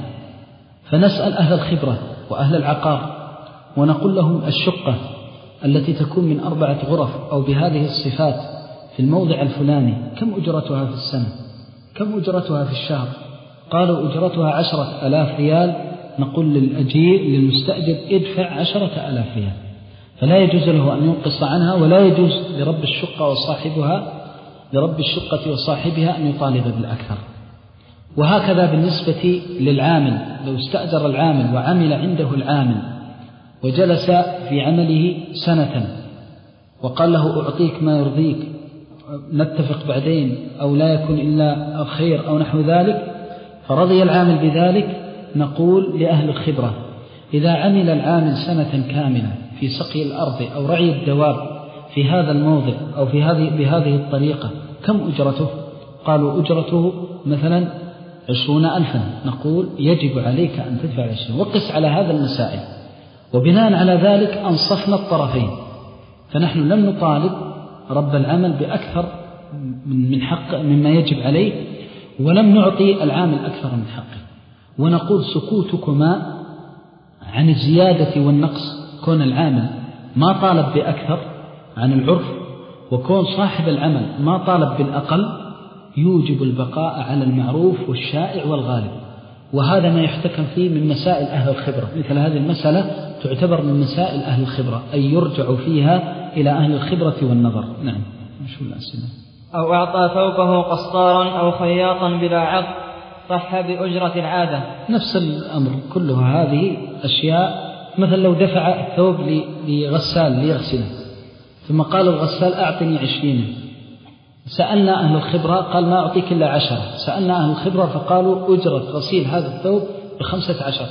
فنسأل أهل الخبرة وأهل العقار ونقول لهم الشقة التي تكون من أربعة غرف أو بهذه الصفات في الموضع الفلاني كم أجرتها في السنة، كم أجرتها في الشهر؟ قالوا أجرتها عشرة ألاف ريال. نقول للأجير للمستأجر ادفع عشرة ألاف ريال، فلا يجوز له أن ينقص عنها، ولا يجوز لرب الشقة وصاحبها لرب الشقة وصاحبها أن يطالب بالأكثر. وهكذا بالنسبة للعامل، لو استأجر العامل وعمل عنده العامل وجلس في عمله سنة وقال له أعطيك ما يرضيك نتفق بعدين أو لا يكون إلا خير أو نحو ذلك، فرضي العامل بذلك، نقول لأهل الخبرة إذا عمل العامل سنة كاملة في سقي الأرض أو رعي الدواب في هذا الموضع أو في هذه بهذه الطريقة كم أجرته؟ قالوا أجرته مثلا عشرون ألفا. نقول يجب عليك أن تدفع عشرين، وقس على هذا المسائل، وبناء على ذلك أنصفنا الطرفين، فنحن لم نطالب رب العمل بأكثر من حق مما يجب عليه، ولم نعطي العامل أكثر من حقه. ونقول سكوتكما عن الزيادة والنقص، كون العامل ما طالب بأكثر عن العرف وكون صاحب العمل ما طالب بالأقل، يوجب البقاء على المعروف والشائع والغالب. وهذا ما يحتكم فيه من مسائل أهل الخبرة. مثل هذه المسألة تعتبر من مسائل أهل الخبرة، أي يرجع فيها إلى أهل الخبرة والنظر. نعم. شو الأسئلة؟ أو أعطى ثوبه قصارا أو خياطا بلا عقد صح بأجرة العادة. نفس الأمر كلها هذه أشياء. مثل لو دفع الثوب لغسال ليغسله ثم قال الغسال أعطني عشرين، سألنا أهل الخبرة قال ما أعطيك إلا عشرة، سألنا أهل الخبرة فقالوا أجرة غسيل هذا الثوب بخمسة عشر،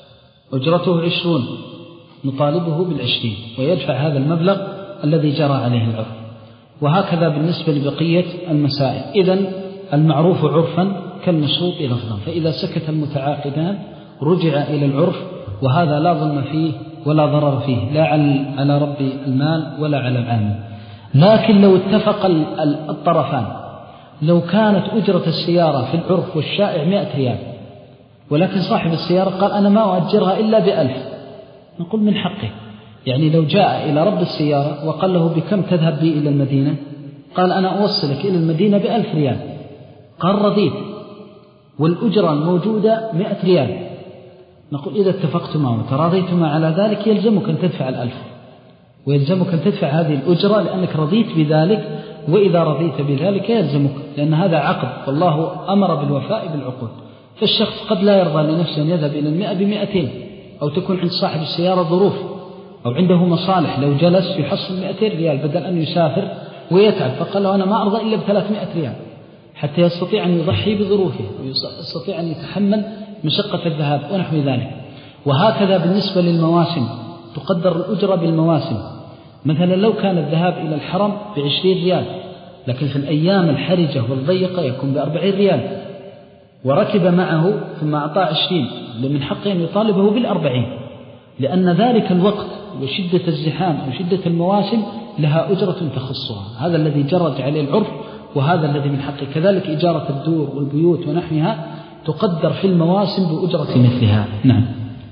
أجرته عشرون، نطالبه بالعشرين ويدفع هذا المبلغ الذي جرى عليه العرف. وهكذا بالنسبة لبقية المسائل. إذن المعروف عرفا كالمشروط لفظا، فإذا سكت المتعاقدان رجع إلى العرف، وهذا لا ظلم فيه ولا ضرر فيه، لا على رب المال ولا على العامل. لكن لو اتفق الطرفان، لو كانت أجرة السيارة في العرف والشائع مئة ريال، ولكن صاحب السيارة قال أنا ما أؤجرها إلا بألف، نقول من حقه. يعني لو جاء إلى رب السيارة وقال له بكم تذهب بي إلى المدينة؟ قال أنا أوصلك إلى المدينة بألف ريال، قال رضيت، والأجرة الموجودة مئة ريال، نقول إذا اتفقتما وتراضيتما على ذلك يلزمك أن تدفع الألف، ويلزمك أن تدفع هذه الأجرة لأنك رضيت بذلك، وإذا رضيت بذلك يلزمك، لأن هذا عقد والله أمر بالوفاء بالعقود. فالشخص قد لا يرضى لنفسه أن يذهب إلى المئة بمئتين، أو تكون عند صاحب السيارة ظروف أو عنده مصالح، لو جلس يحصل مئتين ريال بدل أن يسافر ويتعب، فقال له أنا ما أرضى إلا بثلاثمائة ريال حتى يستطيع أن يضحي بظروفه ويستطيع أن يتحمل مشقة الذهاب ونحو ذلك. وهكذا بالنسبة للمواسم تقدر الأجرة بالمواسم. مثلا لو كان الذهاب إلى الحرم بعشرين ريال، لكن في الأيام الحرجة والضيقة يكون بأربعين ريال، وركب معه ثم أعطاه عشرين، من حقه أن يطالبه بالأربعين، لأن ذلك الوقت وشدة الزحام وشدة المواسم لها أجرة تخصها. هذا الذي جرت عليه العرف، وهذا الذي من حقه. كذلك إجارة الدور والبيوت ونحوها تقدر في المواسم بأجرة مثلها. نعم.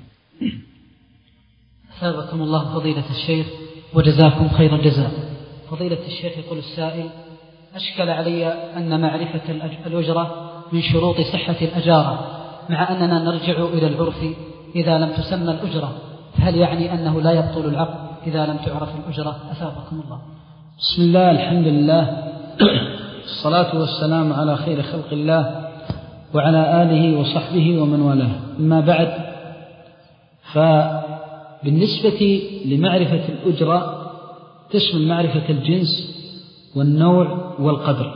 أثابكم الله فضيلة الشيخ وجزاكم خير الجزاء. فضيلة الشيخ يقول السائل: أشكل علي أن معرفة الأجرة من شروط صحة الأجارة، مع أننا نرجع إلى العرف إذا لم تسمى الأجرة، هل يعني أنه لا يبطل العقد إذا لم تعرف الأجرة؟ أثابكم الله. بسم الله، الحمد لله، الصلاة والسلام على خير خلق الله وعلى آله وصحبه ومن والاه. أما بعد، فبالنسبة لمعرفة الأجرة تشمل معرفة الجنس والنوع والقدر.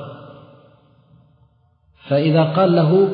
فإذا قال له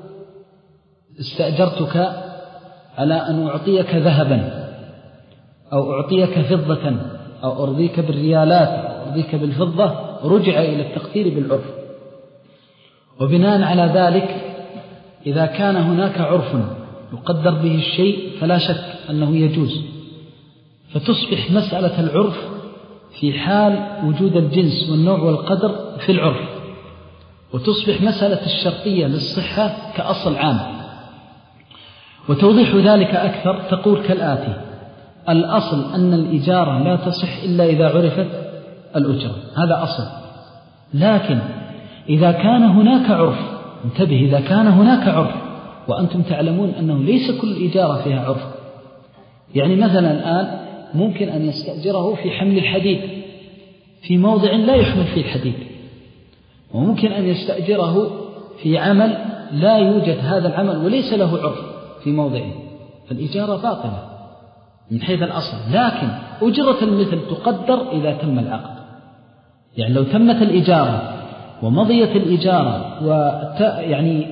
استأجرتك على أن أعطيك ذهبا أو أعطيك فضة أو أرضيك بالريالات أو أرضيك بالفضة، رجع إلى التقدير بالعرف. وبناء على ذلك إذا كان هناك عرف يقدر به الشيء فلا شك أنه يجوز، فتصبح مسألة العرف في حال وجود الجنس والنوع والقدر في العرف، وتصبح مسألة الشرطية للصحة كأصل عام. وتوضيح ذلك أكثر تقول كالآتي: الأصل أن الإجارة لا تصح إلا إذا عرفت الأجرة، هذا أصل. لكن إذا كان هناك عرف، انتبه، إذا كان هناك عرف وأنتم تعلمون أنه ليس كل إجارة فيها عرف، يعني مثلا الآن ممكن أن يستأجره في حمل الحديد في موضع لا يحمل فيه الحديد، وممكن أن يستأجره في عمل لا يوجد هذا العمل وليس له عرف في موضعه، فالإجارة باطلة من حيث الأصل. لكن أجرة المثل تقدر إذا تم العقد، يعني لو تمت الإجارة ومضيت الإجارة ويعني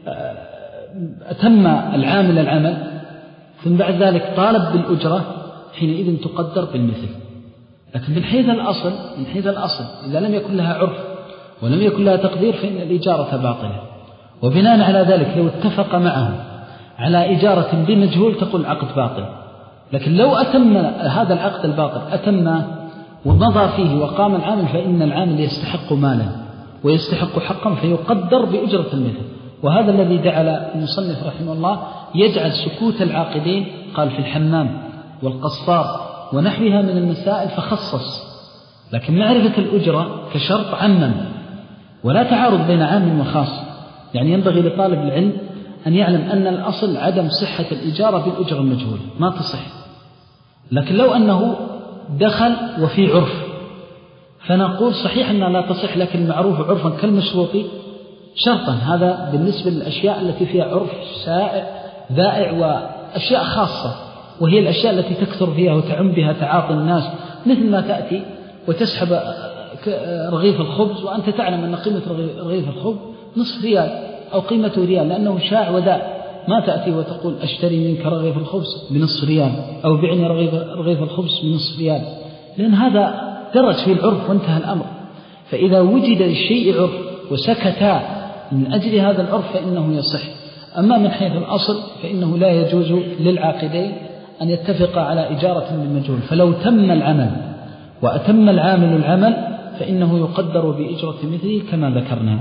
أتم العامل العمل ثم بعد ذلك طالب بالأجرة، حينئذ تقدر بالمثل. لكن من حيث الأصل من حيث الأصل إذا لم يكن لها عرف ولم يكن لها تقدير فإن الإجارة باطلة. وبناء على ذلك لو اتفق معه على إجارة بمجهول تقول عقد باطل. لكن لو أتم هذا العقد الباطل أتم ومضى فيه وقام العامل فإن العامل يستحق مالا ويستحق حقا فيقدر بأجرة المثل. وهذا الذي جعل المصنف رحمه الله يجعل سكوت العاقدين قال في الحمام والقصار ونحوها من المسائل فخصص. لكن معرفة الأجرة كشرط عمم، ولا تعارض بين عام وخاص. يعني ينبغي لطالب العلم أن يعلم أن الأصل عدم صحة الإجارة بالأجرة المجهول، ما تصح. لكن لو أنه دخل وفي عرف فنقول صحيح أنها لا تصح، لكن المعروف عرفا كالمشروط شرطا. هذا بالنسبة للأشياء التي فيها عرف سائع ذائع وأشياء خاصة، وهي الأشياء التي تكثر فيها وتعم بها تعاطي الناس، مثل ما تأتي وتسحب رغيف الخبز وأنت تعلم أن قيمة رغيف الخبز نصف ريال أو قيمته ريال لأنه شاع وداء، ما تأتي وتقول أشتري منك رغيف الخبز بنصف ريال أو بعني رغيف, رغيف الخبز بنصف ريال، لأن هذا درج في العرف وانتهى الأمر. فإذا وجد الشيء عرف وسكتا من أجل هذا العرف فإنه يصح. أما من حيث الأصل فإنه لا يجوز للعاقدين أن يتفقا على إجارة بالمجهول. فلو تم العمل وأتم العامل العمل فإنه يقدر بإجرة مثله كما ذكرنا.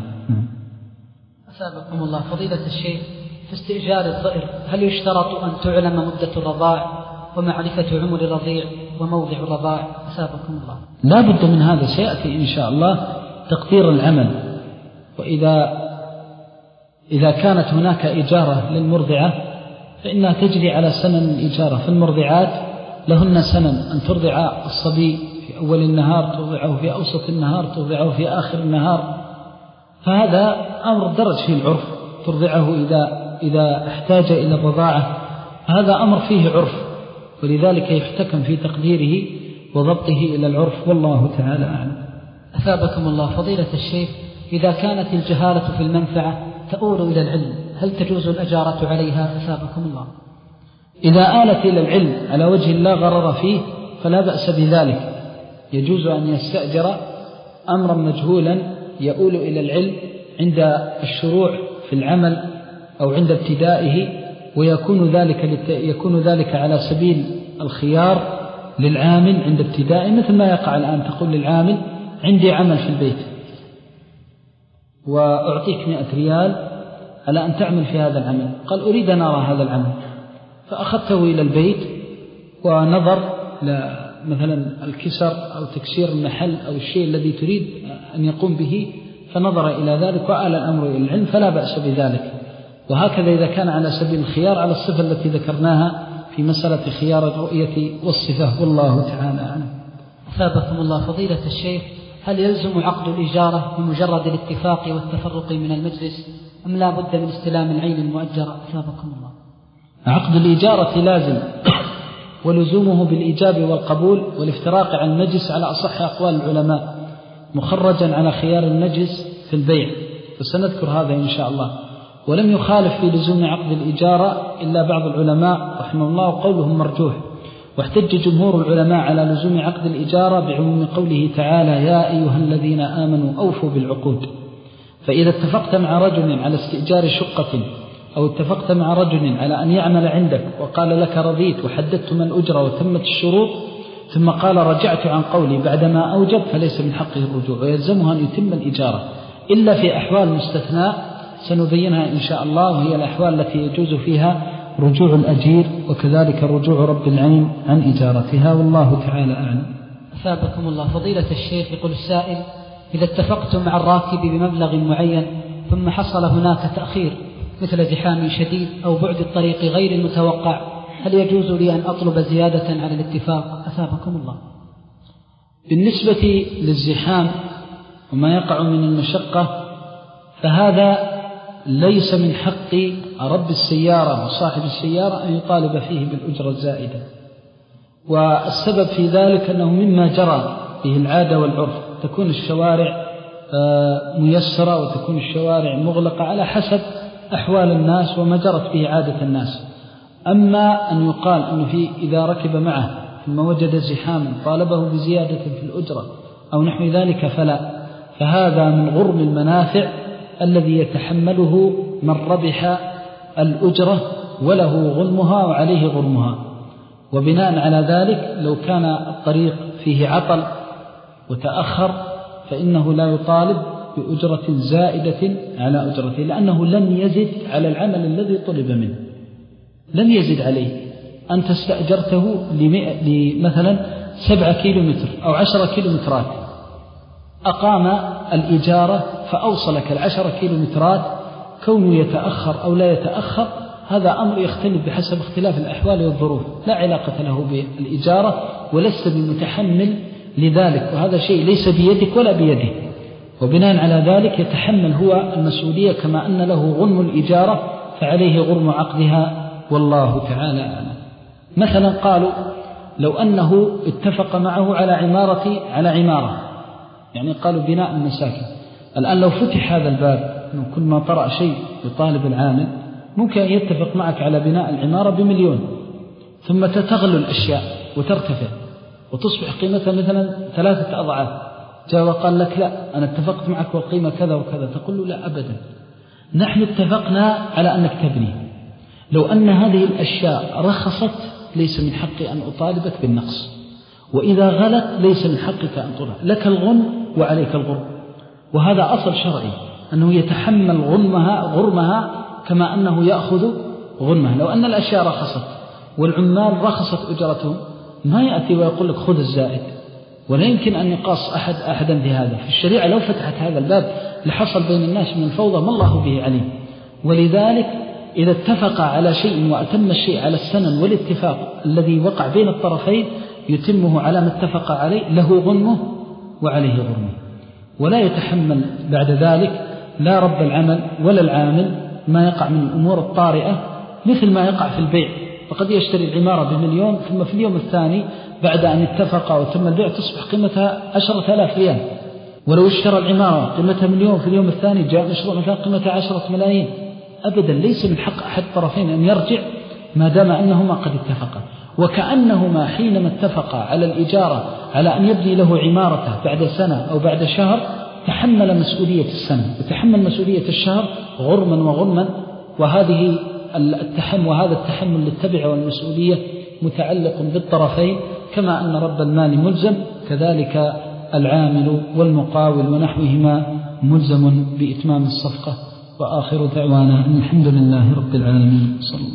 أثابكم الله فضيلة الشيخ، في استئجار الضئر هل يشترط أن تعلم مدة الرضاع ومعرفة عمر الرضيع وموضع الرضاع؟ أثابكم الله. لا بد من هذا، سيأتي إن شاء الله تقدير العمل. وإذا إذا كانت هناك إجارة للمرضعة فإنها تجري على سنن الإجارة. في المرضعات لهن سنن، أن ترضع الصبي في أول النهار، ترضعه في أوسط النهار، ترضعه في آخر النهار. فهذا أمر درج في العرف، ترضعه إذا إذا احتاج إلى الرضاعة، هذا أمر فيه عرف، ولذلك يحتكم في تقديره وضبطه إلى العرف، والله تعالى أعلم. أثابكم الله فضيلة الشيخ، إذا كانت الجهالة في المنفعة تؤول إلى العلم هل تجوز الأجارة عليها؟ أثابكم الله. إذا آلت إلى العلم على وجه لا غرر فيه فلا بأس بذلك، يجوز أن يستأجر أمرا مجهولا يؤول إلى العلم عند الشروع في العمل أو عند ابتدائه، ويكون ذلك يكون ذلك على سبيل الخيار للعامل عند ابتدائه، مثل ما يقع الآن تقول للعامل عندي عمل في البيت وأعطيك مئة ريال على أن تعمل في هذا العمل، قال أريد أن أرى هذا العمل، فأخذته إلى البيت ونظر مثلا الكسر أو تكسير المحل أو الشيء الذي تريد أن يقوم به، فنظر إلى ذلك وآل الأمر إلى العلم فلا بأس بذلك. وهكذا إذا كان على سبيل الخيار على الصفة التي ذكرناها في مسألة خيار الرؤية والصفة، والله تعالى أعلم. أثابكم الله فضيلة الشيخ، هل يلزم عقد الإجارة بمجرد الاتفاق والتفرق من المجلس أم لا بد من استلام العين المؤجرة؟ أثابكم الله. عقد الإجارة لازم، ولزومه بالإيجاب والقبول والافتراق عن النجس على أصح أقوال العلماء، مخرجا على خيار النجس في البيع، وسنذكر هذا إن شاء الله. ولم يخالف في لزوم عقد الإجارة إلا بعض العلماء رحمه الله وقولهم مرجوح. واحتج جمهور العلماء على لزوم عقد الإجارة بعموم قوله تعالى: يا أيها الذين آمنوا أوفوا بالعقود. فإذا اتفقت مع رجل على استئجار شقة، أو اتفقت مع رجل على أن يعمل عندك وقال لك رضيت وحددت من الأجرة وتمت الشروط، ثم قال رجعت عن قولي بعدما أوجب، فليس من حقه الرجوع، ويلزمها أن يتم الإجارة إلا في أحوال مستثناء سنبينها إن شاء الله، وهي الأحوال التي يجوز فيها رجوع الأجير، وكذلك رجوع رب العين عن إجارتها، والله تعالى أعلم. أثابكم الله. فضيلة الشيخ، يقول السائل: إذا اتفقت مع الراكب بمبلغ معين ثم حصل هناك تأخير مثل زحام شديد أو بعد الطريق غير المتوقع، هل يجوز لي أن أطلب زيادة على الاتفاق؟ أثابكم الله. بالنسبة للزحام وما يقع من المشقة، فهذا ليس من حق رب السيارة وصاحب السيارة أن يطالب فيه بالأجرة الزائدة، والسبب في ذلك أنه مما جرى به العادة والعرف، تكون الشوارع ميسرة وتكون الشوارع مغلقة على حسب أحوال الناس وما جرت به عادة الناس. أما أن يقال أنه في إذا ركب معه ثم وجد زحاما طالبه بزيادة في الأجرة أو نحو ذلك فلا، فهذا من غرم المنافع الذي يتحمله من ربح الأجرة وله غنمها وعليه غرمها. وبناء على ذلك لو كان الطريق فيه عطل وتأخر فإنه لا يطالب بأجرة زائدة على أجرته، لأنه لم يزد على العمل الذي طلب منه، لم يزد عليه. أنت استأجرته لمثلا سبعة كيلومتر أو عشرة كيلومترات، أقام الإجارة فأوصلك العشرة كيلومترات، كونه يتأخر أو لا يتأخر هذا أمر يختلف بحسب اختلاف الأحوال والظروف، لا علاقة له بالإجارة ولست بمتحمل لذلك، وهذا شيء ليس بيدك ولا بيده. وبناء على ذلك يتحمل هو المسؤولية، كما أن له غنم الإجارة فعليه غرم عقدها، والله تعالى أعلم. مثلا قالوا لو أنه اتفق معه على عمارة على عمارة، يعني قالوا بناء المساكن. الآن لو فتح هذا الباب أنه كل ما طرأ شيء يطالب العامل، ممكن يتفق معك على بناء العمارة بمليون، ثم تتغلو الأشياء وترتفع وتصبح قيمتها مثلا ثلاثة أضعاف، جاء وقال لك لا أنا اتفقت معك والقيمة كذا وكذا، تقول له لا أبدا، نحن اتفقنا على أنك تبني. لو أن هذه الأشياء رخصت ليس من حقي أن أطالبك بالنقص، وإذا غلت ليس من حقك أن تطالب، لك الغنم وعليك الغرم. وهذا أصل شرعي أنه يتحمل غرمها غرمها كما أنه يأخذ غنمها. لو أن الأشياء رخصت والعمال رخصت أجرتهم ما يأتي ويقول لك خذ الزائد، ولا يمكن أن يقاس أحد أحدا بهذا. في الشريعة لو فتحت هذا الباب لحصل بين الناس من الفوضى ما الله به عليم. ولذلك إذا اتفق على شيء وأتم الشيء على السنن والاتفاق الذي وقع بين الطرفين يتمه على ما اتفق عليه، له غنمه وعليه غرمه، ولا يتحمل بعد ذلك لا رب العمل ولا العامل ما يقع من الأمور الطارئة، مثل ما يقع في البيع. فقد يشتري العمارة بمليون ثم في اليوم الثاني بعد أن اتفق وتم البيع تصبح قيمتها عشرة آلاف ريال، ولو اشترى العمارة قيمتها مليون في اليوم الثاني جاء مشروع مثلا قيمتها عشرة ملايين. أبدا ليس من حق أحد الطرفين أن يرجع ما دام أنهما قد اتفقا، وكأنهما حينما اتفقا على الإجارة على أن يبني له عمارته بعد سنة أو بعد شهر تحمل مسؤولية السنة وتحمل مسؤولية الشهر غرما وغرما. وهذه التحمل وهذا التحمل للتبع والمسؤولية متعلق بالطرفين، كما أن رب المال ملزم كذلك العامل والمقاول ونحوهما ملزم بإتمام الصفقة. وآخر دعوانا الحمد لله رب العالمين. صلى الله